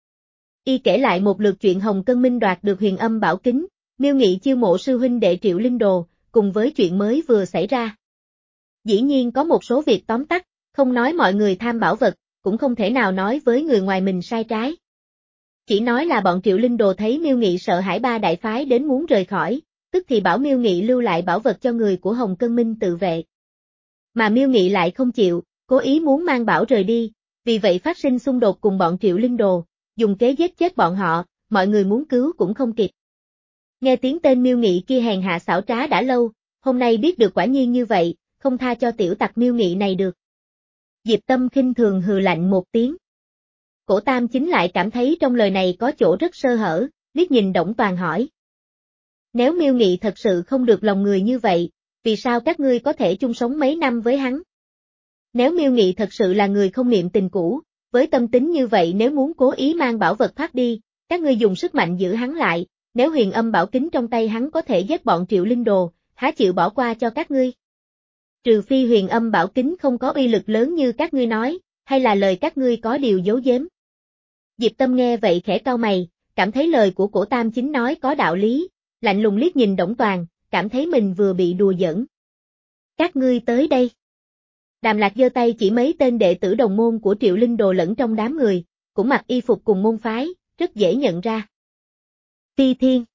Y kể lại một lượt chuyện Hồng Cân Minh đoạt được huyền âm bảo kính, Miêu Nghị chiêu mộ sư huynh đệ Triệu Linh Đồ, cùng với chuyện mới vừa xảy ra. Dĩ nhiên có một số việc tóm tắt, không nói mọi người tham bảo vật, cũng không thể nào nói với người ngoài mình sai trái. Chỉ nói là bọn Triệu Linh Đồ thấy Miêu Nghị sợ hãi ba đại phái đến muốn rời khỏi, tức thì bảo Miêu Nghị lưu lại bảo vật cho người của Hồng Cân Minh tự vệ. Mà Miêu Nghị lại không chịu, cố ý muốn mang bảo rời đi, vì vậy phát sinh xung đột cùng bọn Triệu Linh Đồ, dùng kế giết chết bọn họ, mọi người muốn cứu cũng không kịp. Nghe tiếng tên Miêu Nghị kia hèn hạ xảo trá đã lâu, hôm nay biết được quả nhiên như vậy, không tha cho tiểu tặc Miêu Nghị này được. Diệp Tâm khinh thường hừ lạnh một tiếng. Cổ Tam Chính lại cảm thấy trong lời này có chỗ rất sơ hở, liếc nhìn Đổng Toàn hỏi. Nếu Miêu Nghị thật sự không được lòng người như vậy, vì sao các ngươi có thể chung sống mấy năm với hắn? Nếu Miêu Nghị thật sự là người không niệm tình cũ, với tâm tính như vậy nếu muốn cố ý mang bảo vật thoát đi, các ngươi dùng sức mạnh giữ hắn lại, nếu huyền âm bảo kính trong tay hắn có thể giết bọn Triệu Linh Đồ, há chịu bỏ qua cho các ngươi? Trừ phi huyền âm bảo kính không có uy lực lớn như các ngươi nói, hay là lời các ngươi có điều giấu giếm. Diệp Tâm nghe vậy khẽ cau mày, cảm thấy lời của Cổ Tam Chính nói có đạo lý, lạnh lùng liếc nhìn Đổng Toàn, cảm thấy mình vừa bị đùa giỡn. Các ngươi tới đây. Đàm Lạc giơ tay chỉ mấy tên đệ tử đồng môn của Triệu Linh Đồ lẫn trong đám người, cũng mặc y phục cùng môn phái, rất dễ nhận ra. Phi Thiên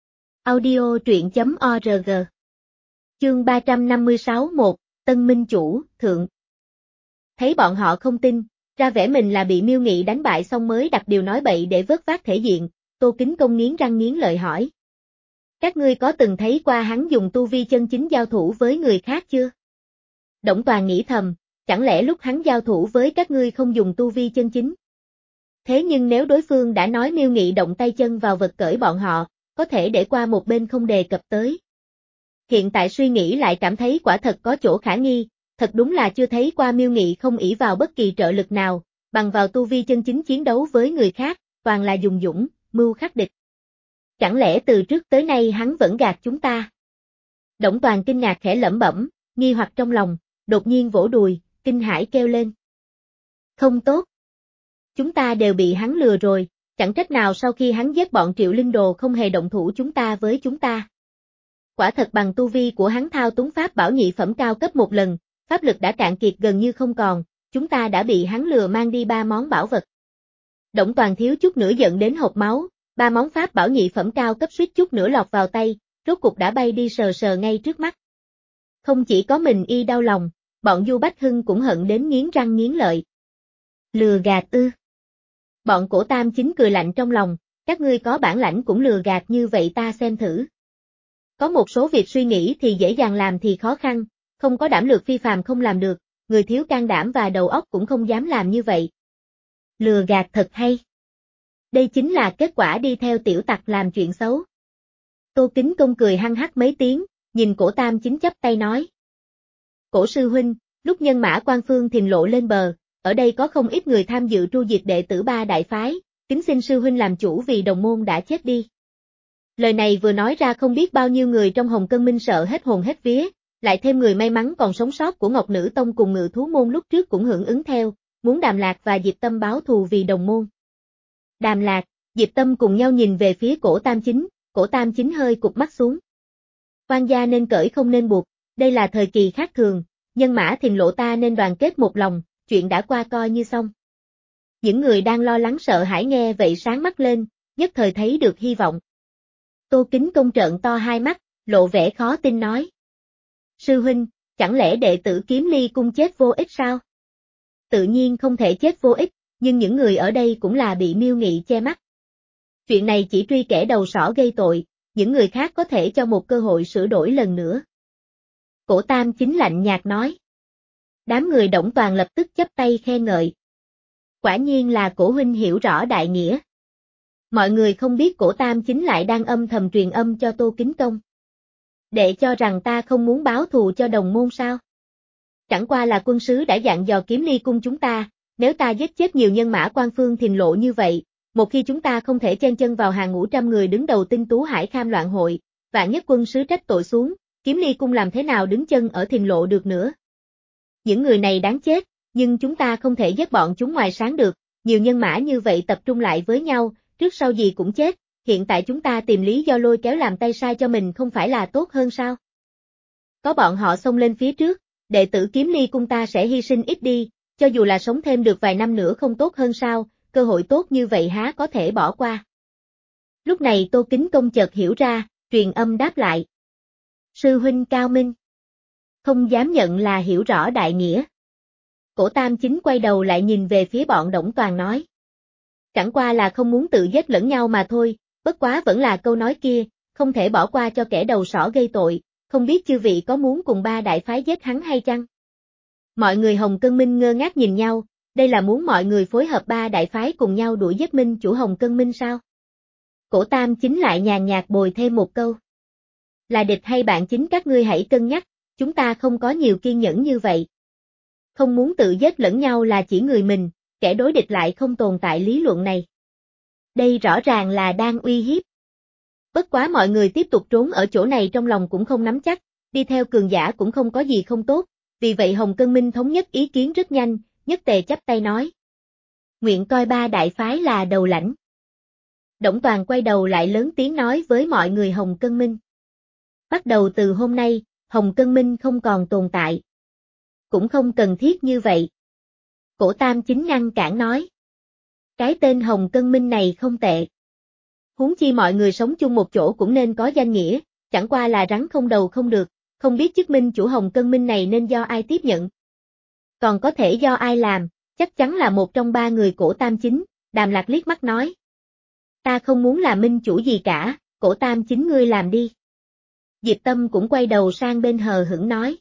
Audio truyện chấm org Chương ba trăm năm mươi sáu một, Tân Minh Chủ, Thượng. Thấy bọn họ không tin, ra vẻ mình là bị Miêu Nghị đánh bại xong mới đặt điều nói bậy để vớt vát thể diện, Tô Kính Công nghiến răng nghiến lợi hỏi. Các ngươi có từng thấy qua hắn dùng tu vi chân chính giao thủ với người khác chưa? Đổng Toàn nghĩ thầm, chẳng lẽ lúc hắn giao thủ với các ngươi không dùng tu vi chân chính? Thế nhưng nếu đối phương đã nói Miêu Nghị động tay chân vào vật cởi bọn họ, có thể để qua một bên không đề cập tới. Hiện tại suy nghĩ lại cảm thấy quả thật có chỗ khả nghi, thật đúng là chưa thấy qua Miêu Nghị không ỷ vào bất kỳ trợ lực nào, bằng vào tu vi chân chính chiến đấu với người khác, toàn là dùng dũng, mưu khắc địch. Chẳng lẽ từ trước tới nay hắn vẫn gạt chúng ta? Đổng Toàn kinh ngạc khẽ lẩm bẩm, nghi hoặc trong lòng, đột nhiên vỗ đùi, kinh hãi kêu lên. Không tốt. Chúng ta đều bị hắn lừa rồi, chẳng trách nào sau khi hắn giết bọn Triệu Linh Đồ không hề động thủ chúng ta với chúng ta. Quả thật bằng tu vi của hắn thao túng pháp bảo nhị phẩm cao cấp một lần, pháp lực đã cạn kiệt gần như không còn, chúng ta đã bị hắn lừa mang đi ba món bảo vật. Đổng Toàn thiếu chút nữa giận đến hộc máu, ba món pháp bảo nhị phẩm cao cấp suýt chút nữa lọt vào tay, rốt cục đã bay đi sờ sờ ngay trước mắt. Không chỉ có mình y đau lòng, bọn Du Bách Hưng cũng hận đến nghiến răng nghiến lợi. Lừa gạt ư? Bọn Cổ Tam Chính cười lạnh trong lòng, các ngươi có bản lãnh cũng lừa gạt như vậy ta xem thử. Có một số việc suy nghĩ thì dễ dàng làm thì khó khăn, không có đảm lược phi phàm không làm được, người thiếu can đảm và đầu óc cũng không dám làm như vậy. Lừa gạt thật hay. Đây chính là kết quả đi theo tiểu tặc làm chuyện xấu. Tô Kính Công cười hăng hắc mấy tiếng, nhìn Cổ Tam Chính chắp tay nói. Cổ sư huynh, lúc nhân mã quan phương thìn lộ lên bờ, ở đây có không ít người tham dự tru diệt đệ tử ba đại phái, kính xin sư huynh làm chủ vì đồng môn đã chết đi. Lời này vừa nói ra không biết bao nhiêu người trong Hồng Cân Minh sợ hết hồn hết vía, lại thêm người may mắn còn sống sót của Ngọc Nữ Tông cùng Ngự Thú Môn lúc trước cũng hưởng ứng theo, muốn Đàm Lạc và Diệp Tâm báo thù vì đồng môn. Đàm Lạc, Diệp Tâm cùng nhau nhìn về phía Cổ Tam Chính, Cổ Tam Chính hơi cụp mắt xuống. Quan gia nên cởi không nên buộc, đây là thời kỳ khác thường, nhân mã thìn lộ ta nên đoàn kết một lòng, chuyện đã qua coi như xong. Những người đang lo lắng sợ hãi nghe vậy sáng mắt lên, nhất thời thấy được hy vọng. Tô Kính Công trợn to hai mắt, lộ vẻ khó tin nói. Sư huynh, chẳng lẽ đệ tử Kiếm Ly Cung chết vô ích sao? Tự nhiên không thể chết vô ích, nhưng những người ở đây cũng là bị Miêu Nghị che mắt. Chuyện này chỉ truy kẻ đầu sỏ gây tội, những người khác có thể cho một cơ hội sửa đổi lần nữa. Cổ Tam Chính lạnh nhạt nói. Đám người Đổng Toàn lập tức chắp tay khen ngợi. Quả nhiên là Cổ huynh hiểu rõ đại nghĩa. Mọi người không biết Cổ Tam Chính lại đang âm thầm truyền âm cho Tô Kính Công. Để cho rằng ta không muốn báo thù cho đồng môn sao? Chẳng qua là quân sứ đã dặn dò Kiếm Ly Cung chúng ta, nếu ta giết chết nhiều nhân mã quan phương thìn lộ như vậy, một khi chúng ta không thể chen chân vào hàng ngũ trăm người đứng đầu Tinh Tú Hải Kham loạn hội, vạn nhất quân sứ trách tội xuống, Kiếm Ly Cung làm thế nào đứng chân ở thìn lộ được nữa? Những người này đáng chết, nhưng chúng ta không thể giết bọn chúng ngoài sáng được, nhiều nhân mã như vậy tập trung lại với nhau, trước sau gì cũng chết, hiện tại chúng ta tìm lý do lôi kéo làm tay sai cho mình không phải là tốt hơn sao? Có bọn họ xông lên phía trước, đệ tử Kiếm Ly Cung ta sẽ hy sinh ít đi, cho dù là sống thêm được vài năm nữa không tốt hơn sao, cơ hội tốt như vậy há có thể bỏ qua. Lúc này Tô Kính Công chợt hiểu ra, truyền âm đáp lại. Sư huynh cao minh. Không dám nhận là hiểu rõ đại nghĩa. Cổ Tam Chính quay đầu lại nhìn về phía bọn Đổng Toàn nói. Chẳng qua là không muốn tự giết lẫn nhau mà thôi, bất quá vẫn là câu nói kia, không thể bỏ qua cho kẻ đầu sỏ gây tội, không biết chư vị có muốn cùng ba đại phái giết hắn hay chăng? Mọi người Hồng Cân Minh ngơ ngác nhìn nhau, đây là muốn mọi người phối hợp ba đại phái cùng nhau đuổi giết Minh chủ Hồng Cân Minh sao? Cổ Tam Chính lại nhàn nhạt bồi thêm một câu. Là địch hay bạn chính các ngươi hãy cân nhắc, chúng ta không có nhiều kiên nhẫn như vậy. Không muốn tự giết lẫn nhau là chỉ người mình, kẻ đối địch lại không tồn tại lý luận này. Đây rõ ràng là đang uy hiếp. Bất quá mọi người tiếp tục trốn ở chỗ này trong lòng cũng không nắm chắc, đi theo cường giả cũng không có gì không tốt, vì vậy Hồng Cân Minh thống nhất ý kiến rất nhanh, nhất tề chắp tay nói. Nguyện coi ba đại phái là đầu lãnh. Đổng Toàn quay đầu lại lớn tiếng nói với mọi người Hồng Cân Minh. Bắt đầu từ hôm nay, Hồng Cân Minh không còn tồn tại. Cũng không cần thiết như vậy. Cổ Tam Chính ngăn cản nói. Cái tên Hồng Cân Minh này không tệ. Huống chi mọi người sống chung một chỗ cũng nên có danh nghĩa, chẳng qua là rắn không đầu không được, không biết chức minh chủ Hồng Cân Minh này nên do ai tiếp nhận. Còn có thể do ai làm, chắc chắn là một trong ba người Cổ Tam Chính, Đàm Lạc liếc mắt nói. Ta không muốn làm minh chủ gì cả, Cổ Tam Chính ngươi làm đi. Diệp Tâm cũng quay đầu sang bên hờ hững nói.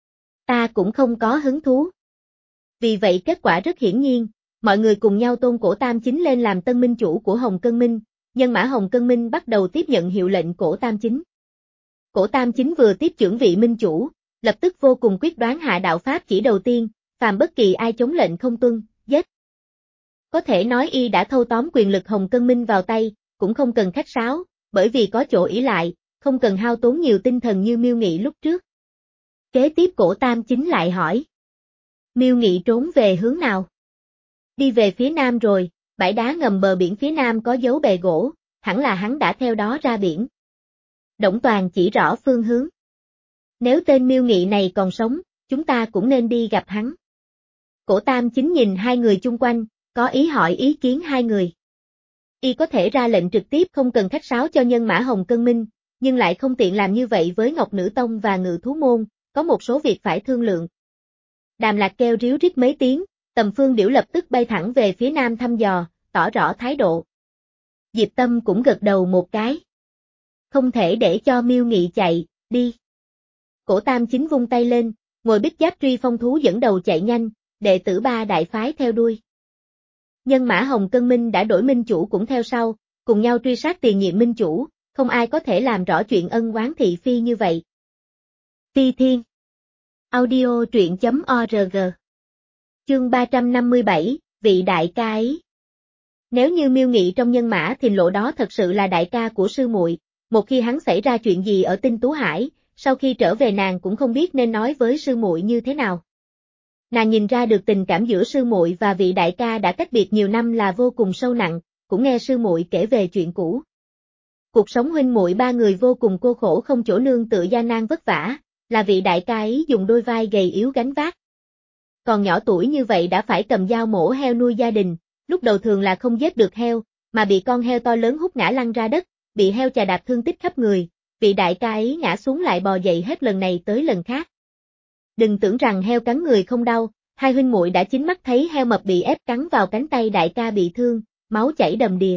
Ta cũng không có hứng thú. Vì vậy kết quả rất hiển nhiên, mọi người cùng nhau tôn Cổ Tam Chính lên làm tân minh chủ của Hồng Cân Minh, nhân mã Hồng Cân Minh bắt đầu tiếp nhận hiệu lệnh Cổ Tam Chính. Cổ Tam Chính vừa tiếp chưởng vị minh chủ, lập tức vô cùng quyết đoán hạ đạo pháp chỉ đầu tiên, phàm bất kỳ ai chống lệnh không tuân, giết. Có thể nói y đã thâu tóm quyền lực Hồng Cân Minh vào tay, cũng không cần khách sáo, bởi vì có chỗ ỷ lại, không cần hao tốn nhiều tinh thần như Miêu Nghị lúc trước. Kế tiếp Cổ Tam Chính lại hỏi. Miêu Nghị trốn về hướng nào? Đi về phía nam rồi, bãi đá ngầm bờ biển phía nam có dấu bè gỗ, hẳn là hắn đã theo đó ra biển. Đổng Toàn chỉ rõ phương hướng. Nếu tên Miêu Nghị này còn sống, chúng ta cũng nên đi gặp hắn. Cổ Tam Chính nhìn hai người chung quanh, có ý hỏi ý kiến hai người. Y có thể ra lệnh trực tiếp không cần khách sáo cho nhân mã Hồng Cân Minh, nhưng lại không tiện làm như vậy với Ngọc Nữ Tông và Ngự Thú Môn, có một số việc phải thương lượng. Đàm Lạc kêu ríu rít mấy tiếng, Tầm Phương Điểu lập tức bay thẳng về phía nam thăm dò, tỏ rõ thái độ. Diệp Tâm cũng gật đầu một cái. Không thể để cho Miêu Nghị chạy, đi. Cổ Tam Chính vung tay lên, ngồi bích giáp truy phong thú dẫn đầu chạy nhanh, đệ tử ba đại phái theo đuôi. Nhân mã Hồng Cân Minh đã đổi minh chủ cũng theo sau, cùng nhau truy sát tiền nhiệm minh chủ, không ai có thể làm rõ chuyện ân oán thị phi như vậy. Phi Thiên Audio truyện chấm org Chương ba trăm năm mươi bảy, vị đại ca ấy. Nếu như Miêu Nghị trong nhân mã Thìn Lộ đó thật sự là đại ca của sư muội, một khi hắn xảy ra chuyện gì ở Tinh Tú Hải, sau khi trở về nàng cũng không biết nên nói với sư muội như thế nào. Nàng nhìn ra được tình cảm giữa sư muội và vị đại ca đã cách biệt nhiều năm là vô cùng sâu nặng, cũng nghe sư muội kể về chuyện cũ. Cuộc sống huynh muội ba người vô cùng cô khổ không chỗ nương tựa gian nan vất vả, là vị đại ca ấy dùng đôi vai gầy yếu gánh vác. Còn nhỏ tuổi như vậy đã phải cầm dao mổ heo nuôi gia đình, lúc đầu thường là không giết được heo, mà bị con heo to lớn hút ngã lăn ra đất, bị heo chà đạp thương tích khắp người, vị đại ca ấy ngã xuống lại bò dậy hết lần này tới lần khác. Đừng tưởng rằng heo cắn người không đau, hai huynh muội đã chính mắt thấy heo mập bị ép cắn vào cánh tay đại ca bị thương, máu chảy đầm đìa.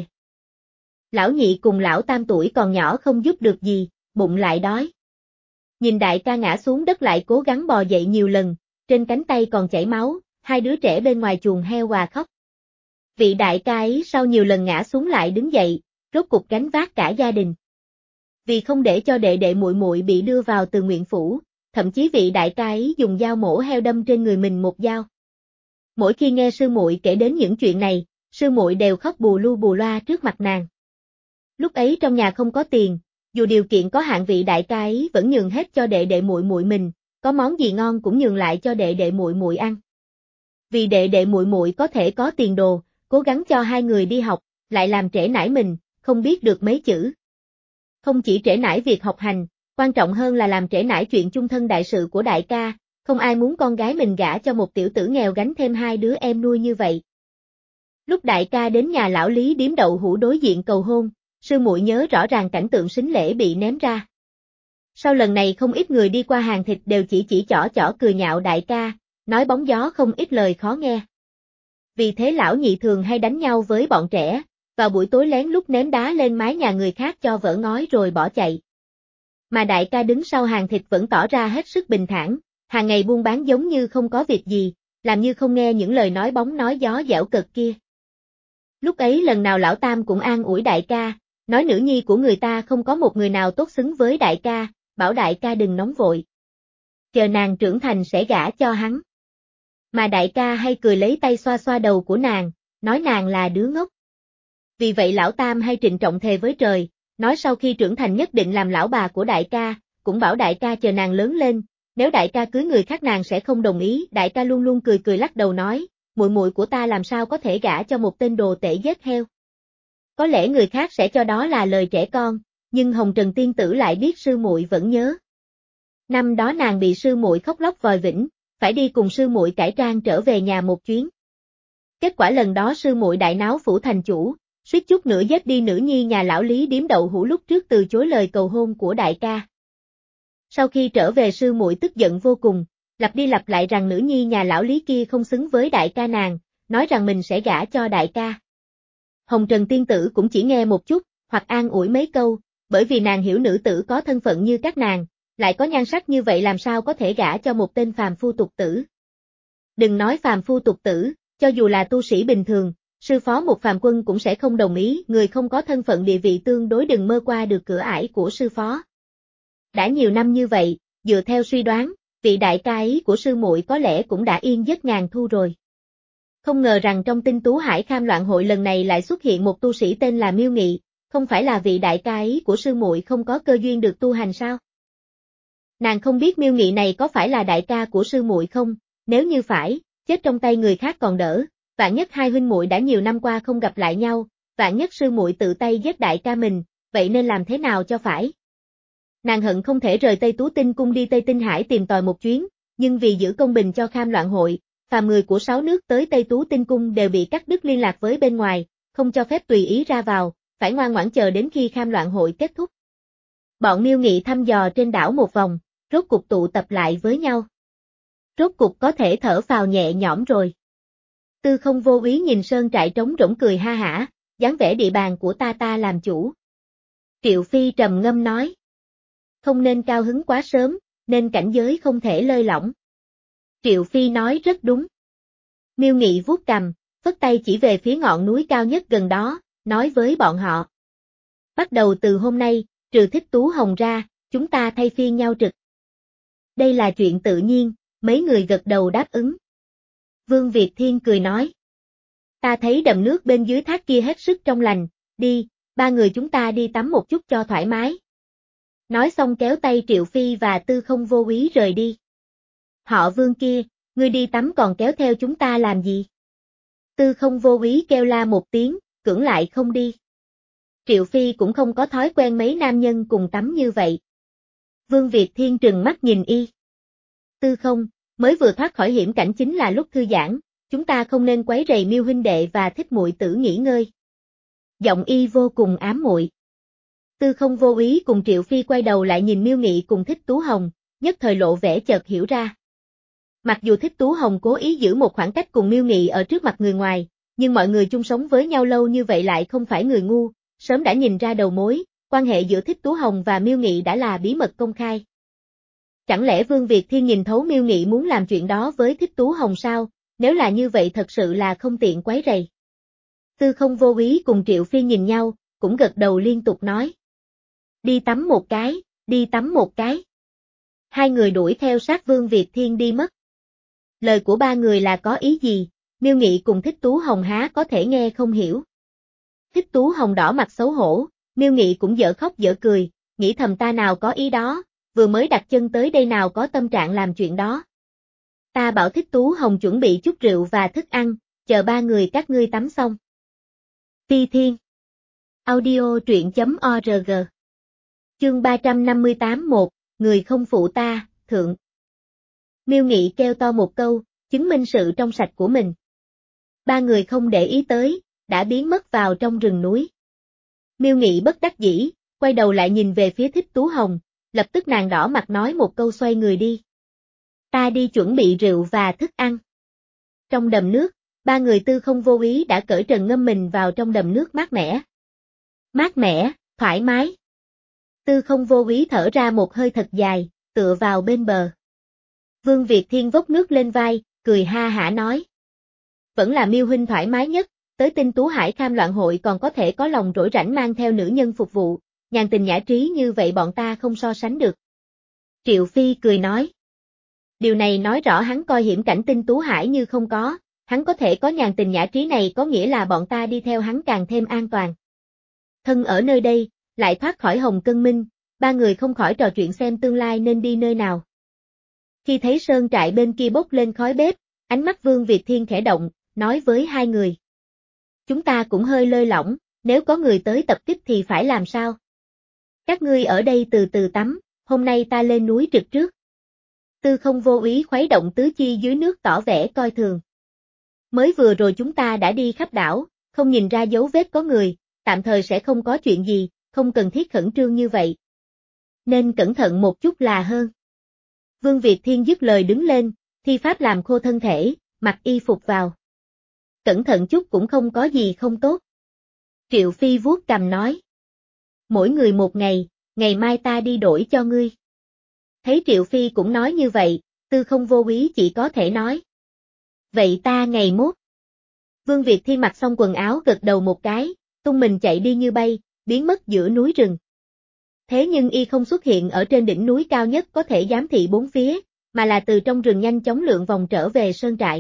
Lão nhị cùng lão tam tuổi còn nhỏ không giúp được gì, bụng lại đói. Nhìn đại ca ngã xuống đất lại cố gắng bò dậy nhiều lần, trên cánh tay còn chảy máu, hai đứa trẻ bên ngoài chuồng heo hòa khóc. Vị đại ca ấy sau nhiều lần ngã xuống lại đứng dậy, rốt cục gánh vác cả gia đình. Vì không để cho đệ đệ muội muội bị đưa vào Từ Nguyện Phủ, thậm chí vị đại ca ấy dùng dao mổ heo đâm trên người mình một dao. Mỗi khi nghe sư muội kể đến những chuyện này, sư muội đều khóc bù lu bù loa trước mặt nàng. Lúc ấy trong nhà không có tiền, dù điều kiện có hạn vị đại ca ấy vẫn nhường hết cho đệ đệ muội muội mình, có món gì ngon cũng nhường lại cho đệ đệ muội muội ăn. Vì đệ đệ muội muội có thể có tiền đồ, cố gắng cho hai người đi học, lại làm trễ nải mình, không biết được mấy chữ. Không chỉ trễ nải việc học hành, quan trọng hơn là làm trễ nải chuyện chung thân đại sự của đại ca, không ai muốn con gái mình gả cho một tiểu tử nghèo gánh thêm hai đứa em nuôi như vậy. Lúc đại ca đến nhà lão Lý điếm đậu hũ đối diện cầu hôn, sư muội nhớ rõ ràng cảnh tượng sính lễ bị ném ra. Sau lần này không ít người đi qua hàng thịt đều chỉ chỉ chỏ chỏ cười nhạo đại ca, nói bóng gió không ít lời khó nghe. Vì thế lão nhị thường hay đánh nhau với bọn trẻ, vào buổi tối lén lút ném đá lên mái nhà người khác cho vỡ ngói rồi bỏ chạy. Mà đại ca đứng sau hàng thịt vẫn tỏ ra hết sức bình thản, hàng ngày buôn bán giống như không có việc gì, làm như không nghe những lời nói bóng nói gió dẻo cợt kia. Lúc ấy lần nào lão tam cũng an ủi đại ca, nói nữ nhi của người ta không có một người nào tốt xứng với đại ca, bảo đại ca đừng nóng vội. Chờ nàng trưởng thành sẽ gả cho hắn. Mà đại ca hay cười lấy tay xoa xoa đầu của nàng, nói nàng là đứa ngốc. Vì vậy lão tam hay trịnh trọng thề với trời, nói sau khi trưởng thành nhất định làm lão bà của đại ca, cũng bảo đại ca chờ nàng lớn lên, nếu đại ca cưới người khác nàng sẽ không đồng ý. Đại ca luôn luôn cười cười lắc đầu nói, muội muội của ta làm sao có thể gả cho một tên đồ tể giết heo. Có lẽ người khác sẽ cho đó là lời trẻ con, nhưng Hồng Trần tiên tử lại biết sư muội vẫn nhớ. Năm đó nàng bị sư muội khóc lóc vòi vĩnh, phải đi cùng sư muội cải trang trở về nhà một chuyến. Kết quả lần đó sư muội đại náo phủ thành chủ, suýt chút nữa giết đi nữ nhi nhà lão Lý điếm đậu hũ lúc trước từ chối lời cầu hôn của đại ca. Sau khi trở về sư muội tức giận vô cùng, lặp đi lặp lại rằng nữ nhi nhà lão Lý kia không xứng với đại ca nàng, nói rằng mình sẽ gả cho đại ca. Hồng Trần tiên tử cũng chỉ nghe một chút, hoặc an ủi mấy câu, bởi vì nàng hiểu nữ tử có thân phận như các nàng, lại có nhan sắc như vậy làm sao có thể gả cho một tên phàm phu tục tử. Đừng nói phàm phu tục tử, cho dù là tu sĩ bình thường, sư phó một phàm quân cũng sẽ không đồng ý, người không có thân phận địa vị tương đối đừng mơ qua được cửa ải của sư phó. Đã nhiều năm như vậy, dựa theo suy đoán, vị đại ca ấy của sư muội có lẽ cũng đã yên giấc ngàn thu rồi. Không ngờ rằng trong Tinh Tú Hải Kham Loạn hội lần này lại xuất hiện một tu sĩ tên là Miêu Nghị, không phải là vị đại ca ấy của sư muội không có cơ duyên được tu hành sao? Nàng không biết Miêu Nghị này có phải là đại ca của sư muội không, nếu như phải, chết trong tay người khác còn đỡ, vạn nhất hai huynh muội đã nhiều năm qua không gặp lại nhau, vạn nhất sư muội tự tay giết đại ca mình, vậy nên làm thế nào cho phải? Nàng hận không thể rời Tây Tú Tinh cung đi Tây Tinh Hải tìm tòi một chuyến, nhưng vì giữ công bình cho Kham Loạn hội, phàm người của sáu nước tới Tây Tú Tinh Cung đều bị cắt đứt liên lạc với bên ngoài, không cho phép tùy ý ra vào, phải ngoan ngoãn chờ đến khi kham loạn hội kết thúc. Bọn Miêu Nghị thăm dò trên đảo một vòng, rốt cục tụ tập lại với nhau. Rốt cục có thể thở phào nhẹ nhõm rồi. Tư Không Vô Úy nhìn sơn trại trống rỗng cười ha hả, dáng vẻ địa bàn của ta ta làm chủ. Triệu Phi trầm ngâm nói. Không nên cao hứng quá sớm, nên cảnh giới không thể lơi lỏng. Triệu Phi nói rất đúng. Miêu Nghị vuốt cằm, phất tay chỉ về phía ngọn núi cao nhất gần đó, nói với bọn họ. Bắt đầu từ hôm nay, trừ Thích Tú Hồng ra, chúng ta thay phiên nhau trực. Đây là chuyện tự nhiên, mấy người gật đầu đáp ứng. Vương Việt Thiên cười nói. Ta thấy đầm nước bên dưới thác kia hết sức trong lành, đi, ba người chúng ta đi tắm một chút cho thoải mái. Nói xong kéo tay Triệu Phi và Tư Không Vô Úy rời đi. Họ Vương kia, ngươi đi tắm còn kéo theo chúng ta làm gì? Tư Không Vô Úy kêu la một tiếng, cưỡng lại không đi. Triệu Phi cũng không có thói quen mấy nam nhân cùng tắm như vậy. Vương Việt Thiên trừng mắt nhìn y. Tư Không, mới vừa thoát khỏi hiểm cảnh chính là lúc thư giãn, chúng ta không nên quấy rầy Miêu huynh đệ và Thích muội tử nghỉ ngơi. Giọng y vô cùng ám muội. Tư Không Vô Úy cùng Triệu Phi quay đầu lại nhìn Miêu Nghị cùng Thích Tú Hồng, nhất thời lộ vẻ chợt hiểu ra. Mặc dù Thích Tú Hồng cố ý giữ một khoảng cách cùng Miêu Nghị ở trước mặt người ngoài, nhưng mọi người chung sống với nhau lâu như vậy lại không phải người ngu, sớm đã nhìn ra đầu mối, quan hệ giữa Thích Tú Hồng và Miêu Nghị đã là bí mật công khai. Chẳng lẽ Vương Việt Thiên nhìn thấu Miêu Nghị muốn làm chuyện đó với Thích Tú Hồng sao, nếu là như vậy thật sự là không tiện quấy rầy. Tư Không Vô Úy cùng Triệu Phi nhìn nhau, cũng gật đầu liên tục nói. Đi tắm một cái, đi tắm một cái. Hai người đuổi theo sát Vương Việt Thiên đi mất. Lời của ba người là có ý gì, Miêu Nghị cùng Thích Tú Hồng há có thể nghe không hiểu. Thích Tú Hồng đỏ mặt xấu hổ, Miêu Nghị cũng dở khóc dở cười, nghĩ thầm ta nào có ý đó, vừa mới đặt chân tới đây nào có tâm trạng làm chuyện đó. Ta bảo Thích Tú Hồng chuẩn bị chút rượu và thức ăn, chờ ba người các ngươi tắm xong. Phi Thiên Audio truyện chấm org Chương ba trăm năm mươi tám một, người không phụ ta, thượng. Miêu Nghị kêu to một câu, chứng minh sự trong sạch của mình. Ba người không để ý tới, đã biến mất vào trong rừng núi. Miêu Nghị bất đắc dĩ, quay đầu lại nhìn về phía Thích Tú Hồng, lập tức nàng đỏ mặt nói một câu xoay người đi. Ta đi chuẩn bị rượu và thức ăn. Trong đầm nước, ba người Tư Không Vô Úy đã cởi trần ngâm mình vào trong đầm nước mát mẻ. Mát mẻ, thoải mái. Tư Không Vô Úy thở ra một hơi thật dài, tựa vào bên bờ. Vương Việt Thiên vốc nước lên vai, cười ha hả nói. Vẫn là Miêu huynh thoải mái nhất, tới Tinh Tú Hải Kham Loạn Hội còn có thể có lòng rỗi rảnh mang theo nữ nhân phục vụ, nhàn tình nhã trí như vậy bọn ta không so sánh được. Triệu Phi cười nói. Điều này nói rõ hắn coi hiểm cảnh Tinh Tú Hải như không có, hắn có thể có nhàn tình nhã trí này có nghĩa là bọn ta đi theo hắn càng thêm an toàn. Thân ở nơi đây, lại thoát khỏi Hồng Cân Minh, ba người không khỏi trò chuyện xem tương lai nên đi nơi nào. Khi thấy sơn trại bên kia bốc lên khói bếp, ánh mắt Vương Việt Thiên khẽ động, nói với hai người. Chúng ta cũng hơi lơi lỏng, nếu có người tới tập kích thì phải làm sao? Các ngươi ở đây từ từ tắm, hôm nay ta lên núi trực trước. Tư Không Vô Úy khuấy động tứ chi dưới nước tỏ vẻ coi thường. Mới vừa rồi chúng ta đã đi khắp đảo, không nhìn ra dấu vết có người, tạm thời sẽ không có chuyện gì, không cần thiết khẩn trương như vậy. Nên cẩn thận một chút là hơn. Vương Việt Thiên dứt lời đứng lên, thi pháp làm khô thân thể, mặc y phục vào. Cẩn thận chút cũng không có gì không tốt. Triệu Phi vuốt cằm nói. Mỗi người một ngày, ngày mai ta đi đổi cho ngươi. Thấy Triệu Phi cũng nói như vậy, Tư Không Vô Úy chỉ có thể nói. Vậy ta ngày mốt. Vương Việt Thiên mặc xong quần áo gật đầu một cái, tung mình chạy đi như bay, biến mất giữa núi rừng. Thế nhưng y không xuất hiện ở trên đỉnh núi cao nhất có thể giám thị bốn phía, mà là từ trong rừng nhanh chóng lượn vòng trở về sơn trại.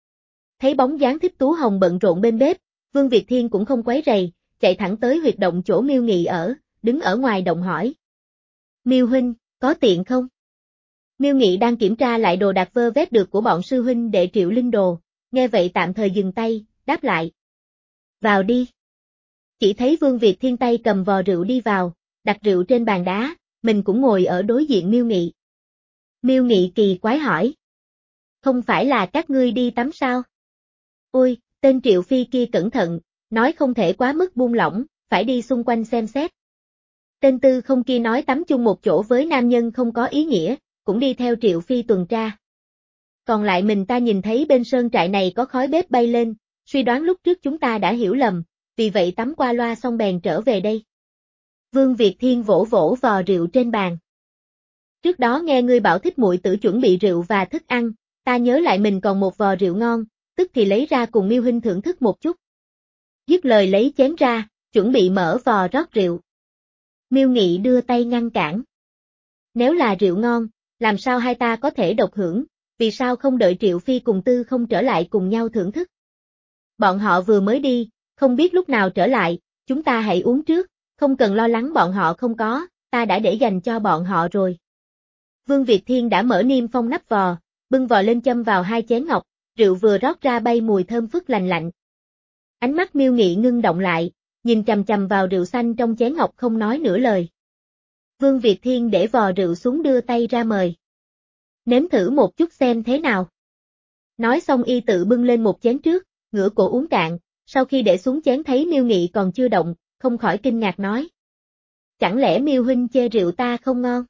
Thấy bóng dáng Thích Tú Hồng bận rộn bên bếp, Vương Việt Thiên cũng không quấy rầy, chạy thẳng tới huyệt động chỗ Miêu Nghị ở, đứng ở ngoài động hỏi. Miêu huynh, có tiện không? Miêu Nghị đang kiểm tra lại đồ đạc vơ vét được của bọn sư huynh đệ Triệu Linh Đồ, nghe vậy tạm thời dừng tay, đáp lại. Vào đi. Chỉ thấy Vương Việt Thiên tay cầm vò rượu đi vào, đặt rượu trên bàn đá, mình cũng ngồi ở đối diện Miêu Nghị. Miêu Nghị kỳ quái hỏi. Không phải là các ngươi đi tắm sao? Ôi, tên Triệu Phi kia cẩn thận, nói không thể quá mức buông lỏng, phải đi xung quanh xem xét. Tên Tư Không kia nói tắm chung một chỗ với nam nhân không có ý nghĩa, cũng đi theo Triệu Phi tuần tra. Còn lại mình ta nhìn thấy bên sơn trại này có khói bếp bay lên, suy đoán lúc trước chúng ta đã hiểu lầm, vì vậy tắm qua loa xong bèn trở về đây. Vương Việt Thiên vỗ vỗ vò rượu trên bàn. Trước đó nghe ngươi bảo thích muội tử chuẩn bị rượu và thức ăn, ta nhớ lại mình còn một vò rượu ngon, tức thì lấy ra cùng Miêu huynh thưởng thức một chút. Dứt lời lấy chén ra, chuẩn bị mở vò rót rượu. Miêu Nghị đưa tay ngăn cản. Nếu là rượu ngon, làm sao hai ta có thể độc hưởng, vì sao không đợi Triệu Phi cùng Tư Không trở lại cùng nhau thưởng thức? Bọn họ vừa mới đi, không biết lúc nào trở lại, chúng ta hãy uống trước, không cần lo lắng bọn họ không có, ta đã để dành cho bọn họ rồi. Vương Việt Thiên đã mở niêm phong nắp vò, bưng vò lên châm vào hai chén ngọc, rượu vừa rót ra bay mùi thơm phức lành lạnh. Ánh mắt Miêu Nghị ngưng động lại, nhìn chằm chằm vào rượu xanh trong chén ngọc không nói nửa lời. Vương Việt Thiên để vò rượu xuống đưa tay ra mời. Nếm thử một chút xem thế nào. Nói xong y tự bưng lên một chén trước, ngửa cổ uống cạn, sau khi để xuống chén thấy Miêu Nghị còn chưa động, không khỏi kinh ngạc nói. Chẳng lẽ Miêu huynh chê rượu ta không ngon?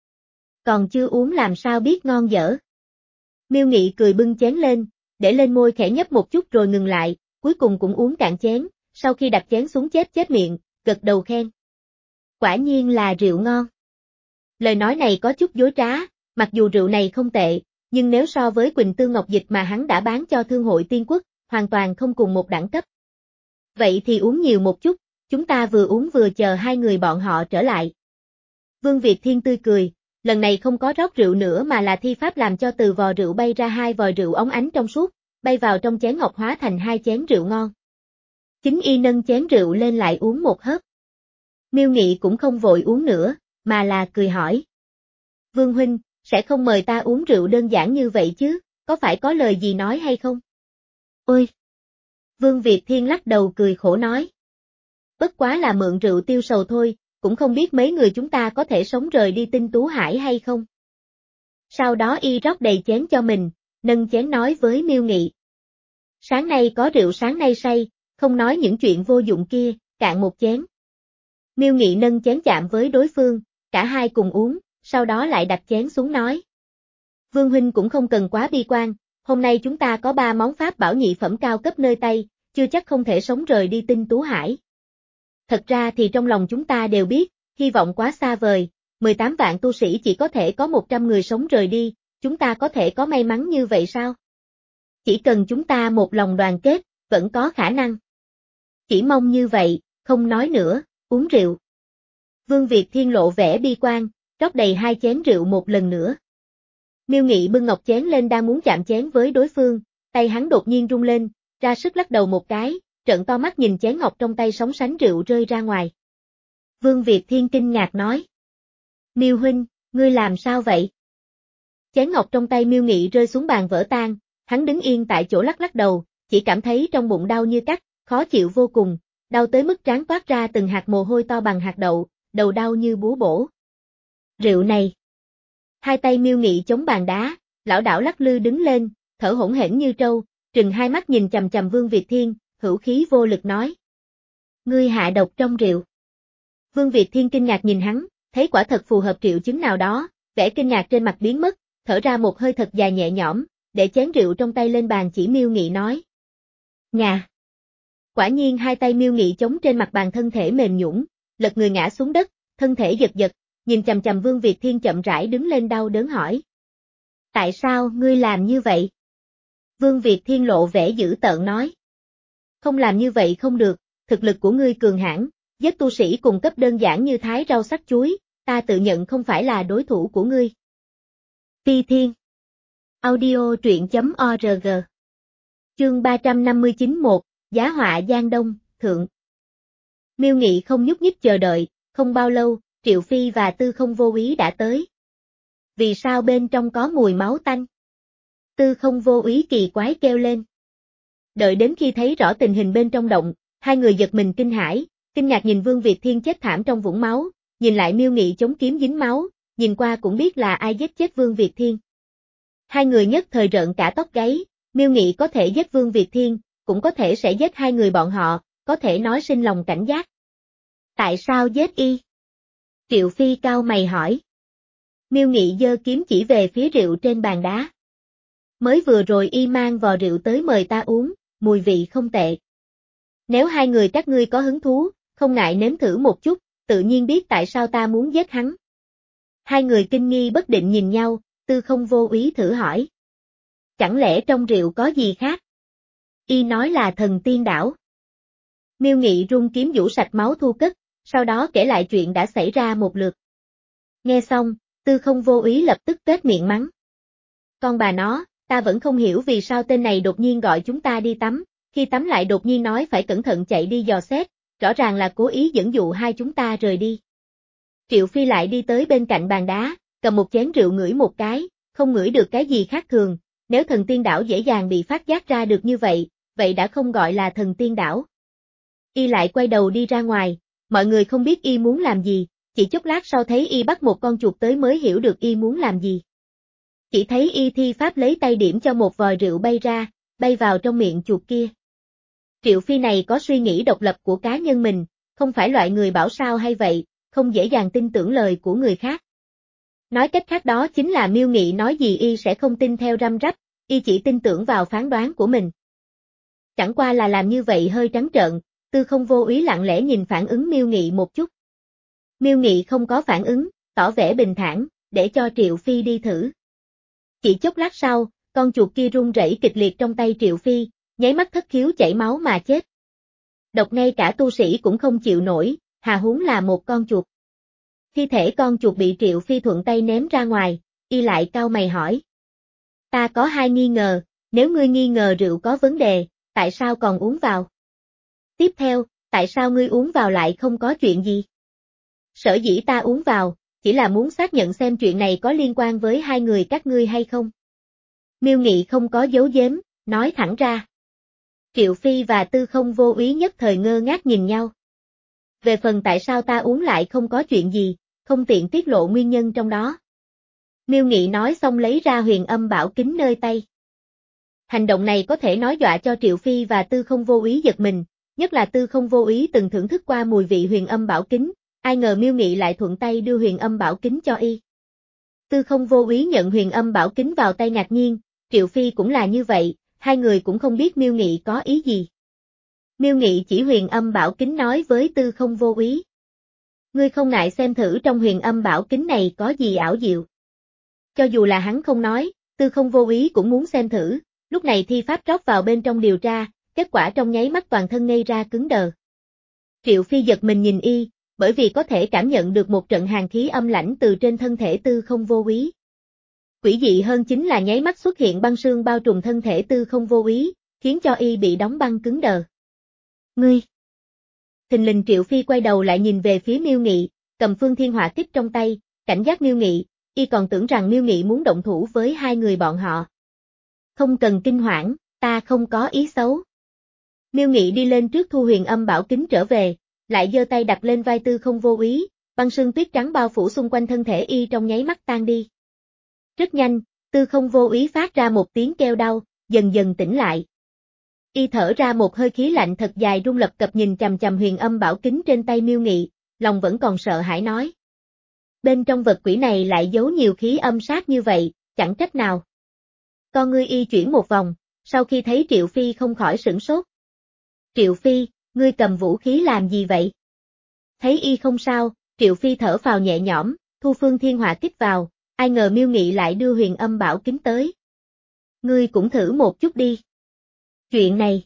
Còn chưa uống làm sao biết ngon dở? Miêu Nghị cười bưng chén lên, để lên môi khẽ nhấp một chút rồi ngừng lại, cuối cùng cũng uống cạn chén, sau khi đặt chén xuống chép chép miệng, gật đầu khen. Quả nhiên là rượu ngon. Lời nói này có chút dối trá, mặc dù rượu này không tệ, nhưng nếu so với Quỳnh Tương Ngọc Dịch mà hắn đã bán cho Thương hội Tiên Quốc, hoàn toàn không cùng một đẳng cấp. Vậy thì uống nhiều một chút, chúng ta vừa uống vừa chờ hai người bọn họ trở lại. Vương Việt Thiên tươi cười, lần này không có rót rượu nữa mà là thi pháp làm cho từ vò rượu bay ra hai vò rượu óng ánh trong suốt, bay vào trong chén ngọc hóa thành hai chén rượu ngon. Chính y nâng chén rượu lên lại uống một hớp. Miêu Nghị cũng không vội uống nữa, mà là cười hỏi. Vương huynh, sẽ không mời ta uống rượu đơn giản như vậy chứ, có phải có lời gì nói hay không? Ôi! Vương Việt Thiên lắc đầu cười khổ nói. Bất quá là mượn rượu tiêu sầu thôi, cũng không biết mấy người chúng ta có thể sống rời đi Tinh Tú Hải hay không. Sau đó y rót đầy chén cho mình, nâng chén nói với Miêu Nghị. Sáng nay có rượu sáng nay say, không nói những chuyện vô dụng kia, cạn một chén. Miêu Nghị nâng chén chạm với đối phương, cả hai cùng uống, sau đó lại đặt chén xuống nói. Vương huynh cũng không cần quá bi quan, hôm nay chúng ta có ba món pháp bảo nhị phẩm cao cấp nơi tay, chưa chắc không thể sống rời đi Tinh Tú Hải. Thật ra thì trong lòng chúng ta đều biết, hy vọng quá xa vời, mười tám vạn tu sĩ chỉ có thể có một trăm người sống rời đi, chúng ta có thể có may mắn như vậy sao? Chỉ cần chúng ta một lòng đoàn kết, vẫn có khả năng. Chỉ mong như vậy, không nói nữa, uống rượu. Vương Việt Thiên lộ vẻ bi quan, rót đầy hai chén rượu một lần nữa. Miêu Nghị bưng ngọc chén lên đang muốn chạm chén với đối phương, tay hắn đột nhiên rung lên, ra sức lắc đầu một cái, trợn to mắt nhìn chén ngọc trong tay sóng sánh rượu rơi ra ngoài. Vương Việt Thiên kinh ngạc nói. Miêu huynh, ngươi làm sao vậy? Chén ngọc trong tay Miêu Nghị rơi xuống bàn vỡ tan, hắn đứng yên tại chỗ lắc lắc đầu, chỉ cảm thấy trong bụng đau như cắt, khó chịu vô cùng, đau tới mức trán toát ra từng hạt mồ hôi to bằng hạt đậu, đầu đau như búa bổ. Rượu này. Hai tay Miêu Nghị chống bàn đá, lảo đảo lắc lư đứng lên, thở hổn hển như trâu, trừng hai mắt nhìn chằm chằm Vương Việt Thiên, hữu khí vô lực nói. Ngươi hạ độc trong rượu. Vương Việt Thiên kinh ngạc nhìn hắn, thấy quả thật phù hợp triệu chứng nào đó, vẻ kinh ngạc trên mặt biến mất, thở ra một hơi thật dài nhẹ nhõm, để chén rượu trong tay lên bàn chỉ Miêu Nghị nói. Ngà. Quả nhiên hai tay Miêu Nghị chống trên mặt bàn thân thể mềm nhũn, lật người ngã xuống đất, thân thể giật giật, nhìn chằm chằm Vương Việt Thiên chậm rãi đứng lên đau đớn hỏi. Tại sao ngươi làm như vậy? Vương Việt Thiên lộ vẻ dữ tợn nói. Không làm như vậy không được, thực lực của ngươi cường hãn, giết tu sĩ cùng cấp đơn giản như thái rau sắc chuối, ta tự nhận không phải là đối thủ của ngươi. Phi Thiên Audio truyện chấm org Chương ba trăm năm mươi chín một, Giá họa Giang Đông, Thượng. Miêu Nghị không nhúc nhích chờ đợi, không bao lâu, Triệu Phi và Tư Không vô ý đã tới. Vì sao bên trong có mùi máu tanh? Tư Không vô ý kỳ quái kêu lên. Đợi đến khi thấy rõ tình hình bên trong động, hai người giật mình kinh hãi, kinh ngạc nhìn Vương Việt Thiên chết thảm trong vũng máu, nhìn lại Miêu Nghị chống kiếm dính máu, nhìn qua cũng biết là ai giết chết Vương Việt Thiên. Hai người nhất thời rợn cả tóc gáy, Miêu Nghị có thể giết Vương Việt Thiên, cũng có thể sẽ giết hai người bọn họ, có thể nói sinh lòng cảnh giác. Tại sao giết y? Triệu Phi cau mày hỏi. Miêu Nghị giơ kiếm chỉ về phía rượu trên bàn đá. Mới vừa rồi y mang vò rượu tới mời ta uống, mùi vị không tệ. Nếu hai người các ngươi có hứng thú, không ngại nếm thử một chút, tự nhiên biết tại sao ta muốn giết hắn. Hai người kinh nghi bất định nhìn nhau, Tư Không vô ý thử hỏi. Chẳng lẽ trong rượu có gì khác? Y nói là thần tiên đảo. Miêu Nghị rung kiếm vũ sạch máu thu cất, sau đó kể lại chuyện đã xảy ra một lượt. Nghe xong, Tư Không vô ý lập tức tuét miệng mắng. Con bà nó, ta vẫn không hiểu vì sao tên này đột nhiên gọi chúng ta đi tắm, khi tắm lại đột nhiên nói phải cẩn thận chạy đi dò xét, rõ ràng là cố ý dẫn dụ hai chúng ta rời đi. Triệu Phi lại đi tới bên cạnh bàn đá, cầm một chén rượu ngửi một cái, không ngửi được cái gì khác thường, nếu thần tiên đảo dễ dàng bị phát giác ra được như vậy, vậy đã không gọi là thần tiên đảo. Y lại quay đầu đi ra ngoài, mọi người không biết y muốn làm gì, chỉ chốc lát sau thấy y bắt một con chuột tới mới hiểu được y muốn làm gì. Chỉ thấy y thi pháp lấy tay điểm cho một vòi rượu bay ra, bay vào trong miệng chuột kia. Triệu Phi này có suy nghĩ độc lập của cá nhân mình, không phải loại người bảo sao hay vậy, không dễ dàng tin tưởng lời của người khác. Nói cách khác đó chính là Miêu Nghị nói gì y sẽ không tin theo răm rắp, y chỉ tin tưởng vào phán đoán của mình. Chẳng qua là làm như vậy hơi trắng trợn, Tư Không vô ý lặng lẽ nhìn phản ứng Miêu Nghị một chút. Miêu Nghị không có phản ứng, tỏ vẻ bình thản, để cho Triệu Phi đi thử. Chỉ chốc lát sau, con chuột kia rung rẩy kịch liệt trong tay Triệu Phi, nháy mắt thất khiếu chảy máu mà chết. Độc ngay cả tu sĩ cũng không chịu nổi, hà huống là một con chuột. Thi thể con chuột bị Triệu Phi thuận tay ném ra ngoài, y lại cau mày hỏi. Ta có hai nghi ngờ, nếu ngươi nghi ngờ rượu có vấn đề, tại sao còn uống vào? Tiếp theo, tại sao ngươi uống vào lại không có chuyện gì? Sở dĩ ta uống vào, chỉ là muốn xác nhận xem chuyện này có liên quan với hai người các ngươi hay không. Miêu Nghị không có giấu giếm, nói thẳng ra. Triệu Phi và Tư Không vô ý nhất thời ngơ ngác nhìn nhau. Về phần tại sao ta uống lại không có chuyện gì, không tiện tiết lộ nguyên nhân trong đó. Miêu Nghị nói xong lấy ra huyền âm bảo kính nơi tay. Hành động này có thể nói dọa cho Triệu Phi và Tư Không vô ý giật mình, nhất là Tư Không vô ý từng thưởng thức qua mùi vị huyền âm bảo kính, ai ngờ Miêu Nghị lại thuận tay đưa huyền âm bảo kính cho y. Tư Không vô ý nhận huyền âm bảo kính vào tay ngạc nhiên, Triệu Phi cũng là như vậy, hai người cũng không biết Miêu Nghị có ý gì. Miêu Nghị chỉ huyền âm bảo kính nói với Tư Không vô ý. Ngươi không ngại xem thử trong huyền âm bảo kính này có gì ảo diệu. Cho dù là hắn không nói, Tư Không vô ý cũng muốn xem thử, lúc này thi pháp rót vào bên trong điều tra, kết quả trong nháy mắt toàn thân ngây ra cứng đờ. Triệu Phi giật mình nhìn y, bởi vì có thể cảm nhận được một trận hàn khí âm lãnh từ trên thân thể Tư Không vô ý. Quỷ dị hơn chính là nháy mắt xuất hiện băng sương bao trùm thân thể Tư Không vô ý, khiến cho y bị đóng băng cứng đờ. Ngươi! Thình lình Triệu Phi quay đầu lại nhìn về phía Miêu Nghị, cầm phương thiên hỏa kích trong tay, cảnh giác Miêu Nghị, y còn tưởng rằng Miêu Nghị muốn động thủ với hai người bọn họ. Không cần kinh hoảng, ta không có ý xấu. Miêu Nghị đi lên trước thu huyền âm bảo kính trở về, lại giơ tay đặt lên vai Tư Không vô ý, băng sương tuyết trắng bao phủ xung quanh thân thể y trong nháy mắt tan đi. Rất nhanh, Tư Không vô ý phát ra một tiếng kêu đau, dần dần tỉnh lại. Y thở ra một hơi khí lạnh thật dài rung lập cập nhìn chằm chằm huyền âm bảo kính trên tay Miêu Nghị, lòng vẫn còn sợ hãi nói. Bên trong vật quỷ này lại giấu nhiều khí âm sát như vậy, chẳng trách nào. Con ngươi y chuyển một vòng, sau khi thấy Triệu Phi không khỏi sửng sốt. Triệu Phi, ngươi cầm vũ khí làm gì vậy? Thấy y không sao, Triệu Phi thở phào nhẹ nhõm, thu phương thiên hỏa kích vào, ai ngờ Miêu Nghị lại đưa huyền âm bảo kính tới. Ngươi cũng thử một chút đi. Chuyện này.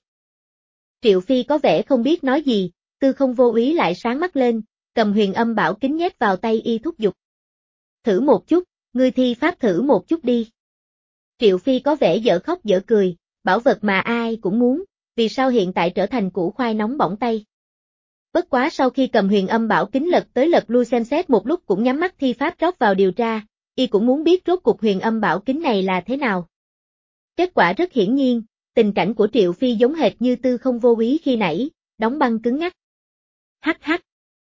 Triệu Phi có vẻ không biết nói gì, Tư Không vô ý lại sáng mắt lên, cầm huyền âm bảo kính nhét vào tay y thúc giục. Thử một chút, ngươi thi pháp thử một chút đi. Triệu Phi có vẻ dở khóc dở cười, bảo vật mà ai cũng muốn, vì sao hiện tại trở thành củ khoai nóng bỏng tay. Bất quá sau khi cầm huyền âm bảo kính lật tới lật lui xem xét một lúc cũng nhắm mắt thi pháp rót vào điều tra, y cũng muốn biết rốt cuộc huyền âm bảo kính này là thế nào. Kết quả rất hiển nhiên, tình cảnh của Triệu Phi giống hệt như Tư Không vô ý khi nãy, đóng băng cứng ngắc. Hắc hắc.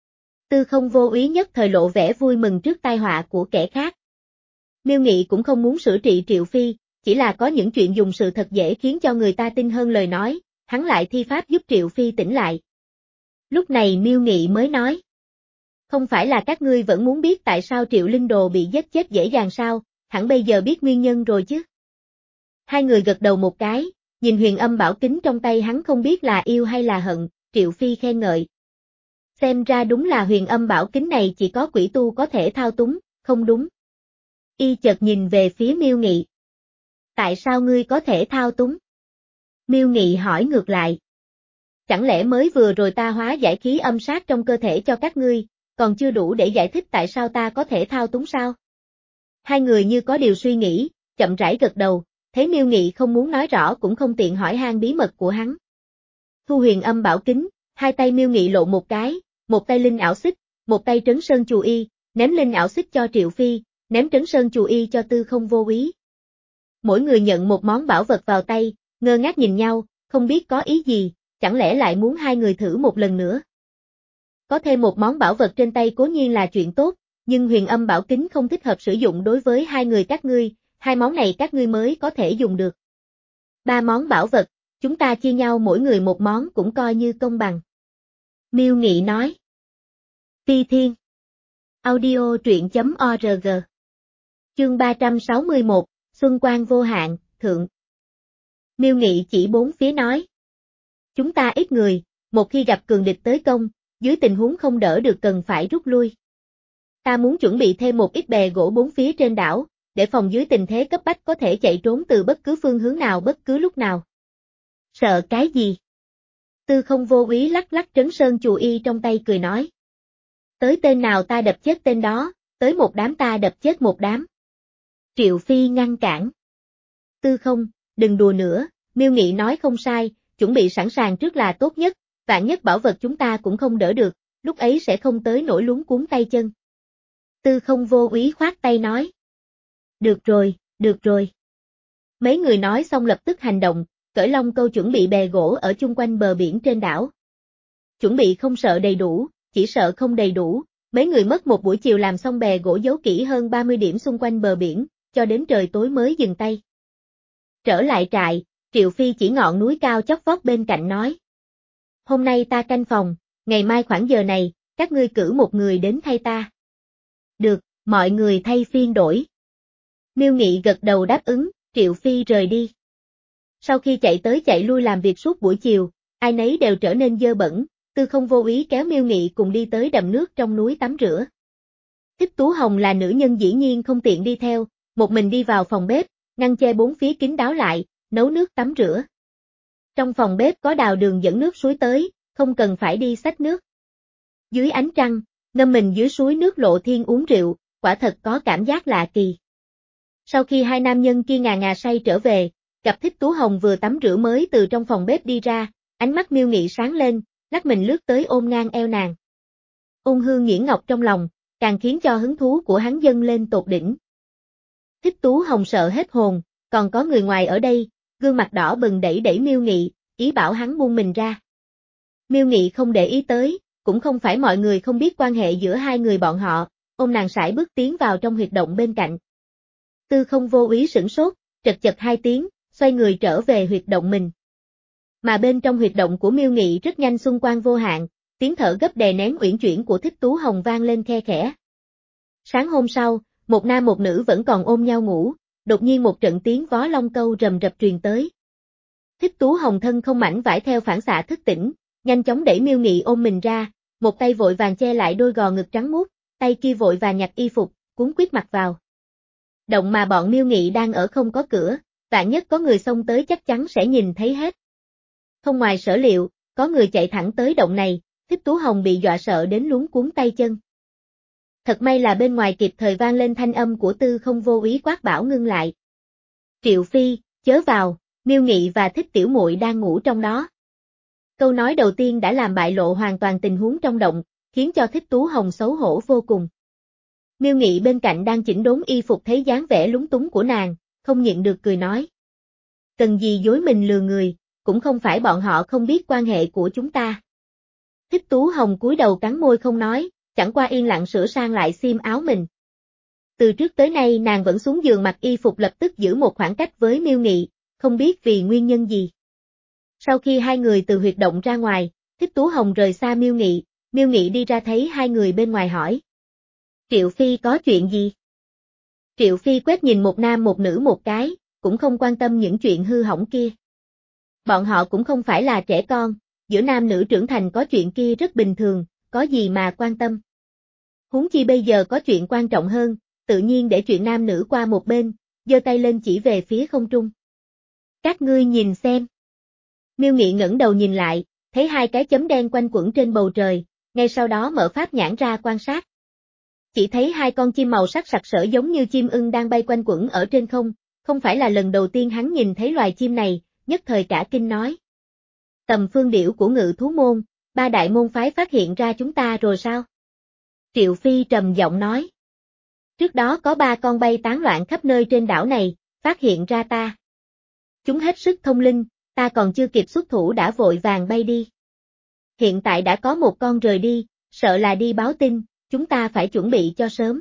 Tư Không vô ý nhất thời lộ vẻ vui mừng trước tai họa của kẻ khác. Miêu Nghị cũng không muốn sửa trị Triệu Phi, chỉ là có những chuyện dùng sự thật dễ khiến cho người ta tin hơn lời nói, hắn lại thi pháp giúp Triệu Phi tỉnh lại. Lúc này Miêu Nghị mới nói. Không phải là các ngươi vẫn muốn biết tại sao Triệu Linh Đồ bị giết chết dễ dàng sao, hẳn bây giờ biết nguyên nhân rồi chứ. Hai người gật đầu một cái, nhìn huyền âm bảo kính trong tay hắn không biết là yêu hay là hận, Triệu Phi khen ngợi. Xem ra đúng là huyền âm bảo kính này chỉ có quỷ tu có thể thao túng, không đúng. Y chợt nhìn về phía Miêu Nghị. Tại sao ngươi có thể thao túng? Miêu Nghị hỏi ngược lại. Chẳng lẽ mới vừa rồi ta hóa giải khí âm sát trong cơ thể cho các ngươi, còn chưa đủ để giải thích tại sao ta có thể thao túng sao? Hai người như có điều suy nghĩ, chậm rãi gật đầu, thấy Miêu Nghị không muốn nói rõ cũng không tiện hỏi han bí mật của hắn. Thu huyền âm bảo kính, hai tay Miêu Nghị lộ một cái, một tay linh ảo xích, một tay trấn sơn chù y, ném linh ảo xích cho Triệu Phi, ném trấn sơn chù y cho Tư Không Vô Úy. Mỗi người nhận một món bảo vật vào tay, ngơ ngác nhìn nhau, không biết có ý gì, chẳng lẽ lại muốn hai người thử một lần nữa. Có thêm một món bảo vật trên tay cố nhiên là chuyện tốt, nhưng huyền âm bảo kính không thích hợp sử dụng đối với hai người các ngươi, hai món này các ngươi mới có thể dùng được. Ba món bảo vật, chúng ta chia nhau mỗi người một món cũng coi như công bằng. Miêu Nghị nói. Phi Thiên. Audio truyện chấm org. Chương ba trăm sáu mươi mốt, Xuân Quang vô hạn, thượng. Miêu Nghị chỉ bốn phía nói. Chúng ta ít người, một khi gặp cường địch tới công, dưới tình huống không đỡ được cần phải rút lui. Ta muốn chuẩn bị thêm một ít bè gỗ bốn phía trên đảo, để phòng dưới tình thế cấp bách có thể chạy trốn từ bất cứ phương hướng nào bất cứ lúc nào. Sợ cái gì? Tư Không Vô Úy lắc lắc trấn sơn chù y trong tay cười nói. Tới tên nào ta đập chết tên đó, tới một đám ta đập chết một đám. Triệu Phi ngăn cản. Tư Không, đừng đùa nữa, Miêu Nghị nói không sai, chuẩn bị sẵn sàng trước là tốt nhất, vạn nhất bảo vật chúng ta cũng không đỡ được, lúc ấy sẽ không tới nỗi luống cuống tay chân. Tư Không Vô Úy khoát tay nói. Được rồi, được rồi. Mấy người nói xong lập tức hành động, cởi long câu chuẩn bị bè gỗ ở chung quanh bờ biển trên đảo. Chuẩn bị không sợ đầy đủ, chỉ sợ không đầy đủ, mấy người mất một buổi chiều làm xong bè gỗ giấu kỹ hơn ba mươi điểm xung quanh bờ biển, cho đến trời tối mới dừng tay. Trở lại trại, Triệu Phi chỉ ngọn núi cao chót vót bên cạnh nói. Hôm nay ta canh phòng, ngày mai khoảng giờ này, các ngươi cử một người đến thay ta. Được, mọi người thay phiên đổi. Miêu Nghị gật đầu đáp ứng, Triệu Phi rời đi. Sau khi chạy tới chạy lui làm việc suốt buổi chiều, ai nấy đều trở nên dơ bẩn, Tư Không Vô Úy kéo Miêu Nghị cùng đi tới đầm nước trong núi tắm rửa. Thích Tú Hồng là nữ nhân dĩ nhiên không tiện đi theo, một mình đi vào phòng bếp, ngăn che bốn phía kín đáo lại, nấu nước tắm rửa. Trong phòng bếp có đào đường dẫn nước suối tới, không cần phải đi xách nước. Dưới ánh trăng, ngâm mình dưới suối nước lộ thiên uống rượu, quả thật có cảm giác lạ kỳ. Sau khi hai nam nhân kia ngà ngà say trở về, gặp Thích Tú Hồng vừa tắm rửa mới từ trong phòng bếp đi ra, ánh mắt Miêu Nghị sáng lên, lắc mình lướt tới ôm ngang eo nàng. Ôn hương nghiễn ngọc trong lòng, càng khiến cho hứng thú của hắn dâng lên tột đỉnh. Thích Tú Hồng sợ hết hồn, còn có người ngoài ở đây, gương mặt đỏ bừng đẩy đẩy Miêu Nghị, ý bảo hắn buông mình ra. Miêu Nghị không để ý tới, cũng không phải mọi người không biết quan hệ giữa hai người bọn họ, ôm nàng sải bước tiến vào trong huyệt động bên cạnh. Tư Không Vô Úy sửng sốt, trật chật hai tiếng, xoay người trở về huyệt động mình. Mà bên trong huyệt động của Miêu Nghị rất nhanh xuân quang vô hạn, tiếng thở gấp đè nén uyển chuyển của Thích Tú Hồng vang lên khe khẽ. Sáng hôm sau, một nam một nữ vẫn còn ôm nhau ngủ, đột nhiên một trận tiếng vó long câu rầm rập truyền tới. Thích Tú Hồng thân không mảnh vải theo phản xạ thức tỉnh, nhanh chóng đẩy Miêu Nghị ôm mình ra, một tay vội vàng che lại đôi gò ngực trắng muốt, tay kia vội vàng nhặt y phục, cuốn quýt mặc vào. Động mà bọn Miêu Nghị đang ở không có cửa, vạn nhất có người xông tới chắc chắn sẽ nhìn thấy hết. Không ngoài sở liệu, có người chạy thẳng tới động này, Thích Tú Hồng bị dọa sợ đến luống cuống tay chân. Thật may là bên ngoài kịp thời vang lên thanh âm của Tư Không Vô Úy quát bảo ngưng lại. Triệu Phi, chớ vào, Miêu Nghị và Thích tiểu muội đang ngủ trong đó. Câu nói đầu tiên đã làm bại lộ hoàn toàn tình huống trong động, khiến cho Thích Tú Hồng xấu hổ vô cùng. Miêu Nghị bên cạnh đang chỉnh đốn y phục thấy dáng vẻ lúng túng của nàng, không nhịn được cười nói. Cần gì dối mình lừa người, cũng không phải bọn họ không biết quan hệ của chúng ta. Thích Tú Hồng cúi đầu cắn môi không nói, chẳng qua yên lặng sửa sang lại xiêm áo mình. Từ trước tới nay nàng vẫn xuống giường mặc y phục lập tức giữ một khoảng cách với Miêu Nghị, không biết vì nguyên nhân gì. Sau khi hai người từ huyệt động ra ngoài, Thích Tú Hồng rời xa Miêu Nghị, Miêu Nghị đi ra thấy hai người bên ngoài hỏi. Triệu Phi có chuyện gì? Triệu Phi quét nhìn một nam một nữ một cái, cũng không quan tâm những chuyện hư hỏng kia. Bọn họ cũng không phải là trẻ con, giữa nam nữ trưởng thành có chuyện kia rất bình thường, có gì mà quan tâm. Huống chi bây giờ có chuyện quan trọng hơn, tự nhiên để chuyện nam nữ qua một bên, giơ tay lên chỉ về phía không trung. Các ngươi nhìn xem. Miêu Nghị ngẩng đầu nhìn lại, thấy hai cái chấm đen quanh quẩn trên bầu trời, ngay sau đó mở pháp nhãn ra quan sát. Chỉ thấy hai con chim màu sắc sặc sỡ giống như chim ưng đang bay quanh quẩn ở trên không, không phải là lần đầu tiên hắn nhìn thấy loài chim này, nhất thời cả kinh nói. Tầm phương điểu của Ngự thú môn, ba đại môn phái phát hiện ra chúng ta rồi sao? Triệu Phi trầm giọng nói. Trước đó có ba con bay tán loạn khắp nơi trên đảo này, phát hiện ra ta. Chúng hết sức thông linh, ta còn chưa kịp xuất thủ đã vội vàng bay đi. Hiện tại đã có một con rời đi, sợ là đi báo tin, chúng ta phải chuẩn bị cho sớm.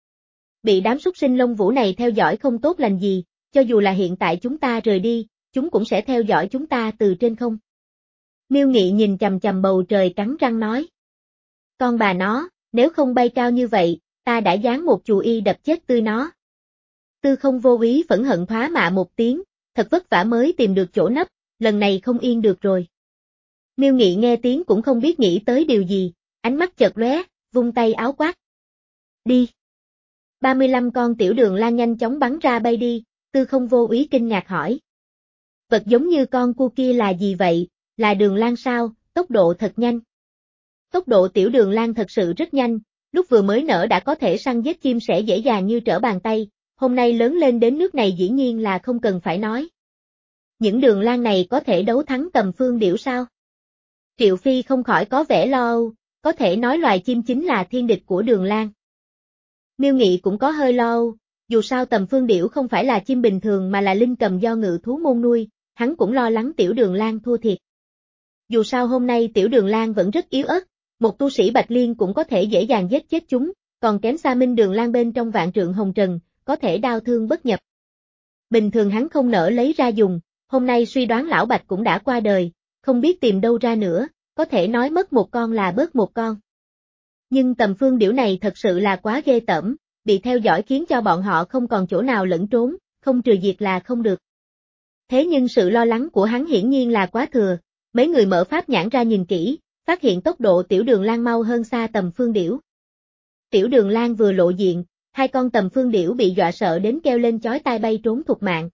Bị đám súc sinh lông vũ này theo dõi không tốt lành gì, cho dù là hiện tại chúng ta rời đi, chúng cũng sẽ theo dõi chúng ta từ trên không. Miêu Nghị nhìn chằm chằm bầu trời cắn răng nói. Con bà nó, nếu không bay cao như vậy, ta đã giáng một chù y đập chết tươi nó. Tư Không vô ý phẫn hận thoá mạ một tiếng, thật vất vả mới tìm được chỗ nấp, lần này không yên được rồi. Miêu Nghị nghe tiếng cũng không biết nghĩ tới điều gì, ánh mắt chợt lóe, vung tay áo quát. Đi! ba mươi lăm con tiểu đường lang nhanh chóng bắn ra bay đi, Tư Không vô ý kinh ngạc hỏi. Vật giống như con cua kia là gì vậy, là đường lang sao, tốc độ thật nhanh. Tốc độ tiểu đường lang thật sự rất nhanh, lúc vừa mới nở đã có thể săn giết chim sẻ dễ dàng như trở bàn tay, hôm nay lớn lên đến nước này dĩ nhiên là không cần phải nói. Những đường lang này có thể đấu thắng Tầm Phương điểu sao? Triệu Phi không khỏi có vẻ lo âu, có thể nói loài chim chính là thiên địch của đường lang. Miêu Nghị cũng có hơi lo âu, dù sao Tầm Phương điểu không phải là chim bình thường mà là linh cầm do Ngự thú môn nuôi, hắn cũng lo lắng tiểu đường lang thua thiệt. Dù sao hôm nay tiểu đường lang vẫn rất yếu ớt, một tu sĩ Bạch Liên cũng có thể dễ dàng giết chết chúng, còn kém xa Minh Đường lang bên trong vạn trượng hồng trần, có thể đao thương bất nhập. Bình thường hắn không nỡ lấy ra dùng, hôm nay suy đoán lão Bạch cũng đã qua đời, không biết tìm đâu ra nữa, có thể nói mất một con là bớt một con. Nhưng Tầm Phương điểu này thật sự là quá ghê tởm, bị theo dõi khiến cho bọn họ không còn chỗ nào lẫn trốn, không trừ diệt là không được. Thế nhưng sự lo lắng của hắn hiển nhiên là quá thừa, mấy người mở pháp nhãn ra nhìn kỹ, phát hiện tốc độ tiểu đường lang mau hơn xa Tầm Phương điểu. Tiểu đường lang vừa lộ diện, hai con Tầm Phương điểu bị dọa sợ đến kêu lên chói tai bay trốn thục mạng.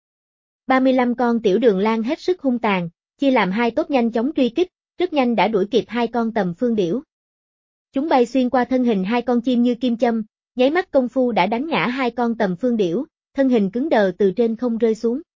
ba mươi lăm con tiểu đường lang hết sức hung tàn, chia làm hai tốp nhanh chóng truy kích, rất nhanh đã đuổi kịp hai con Tầm Phương điểu. Chúng bay xuyên qua thân hình hai con chim như kim châm, nháy mắt công phu đã đánh ngã hai con Tầm Phương điểu, thân hình cứng đờ từ trên không rơi xuống.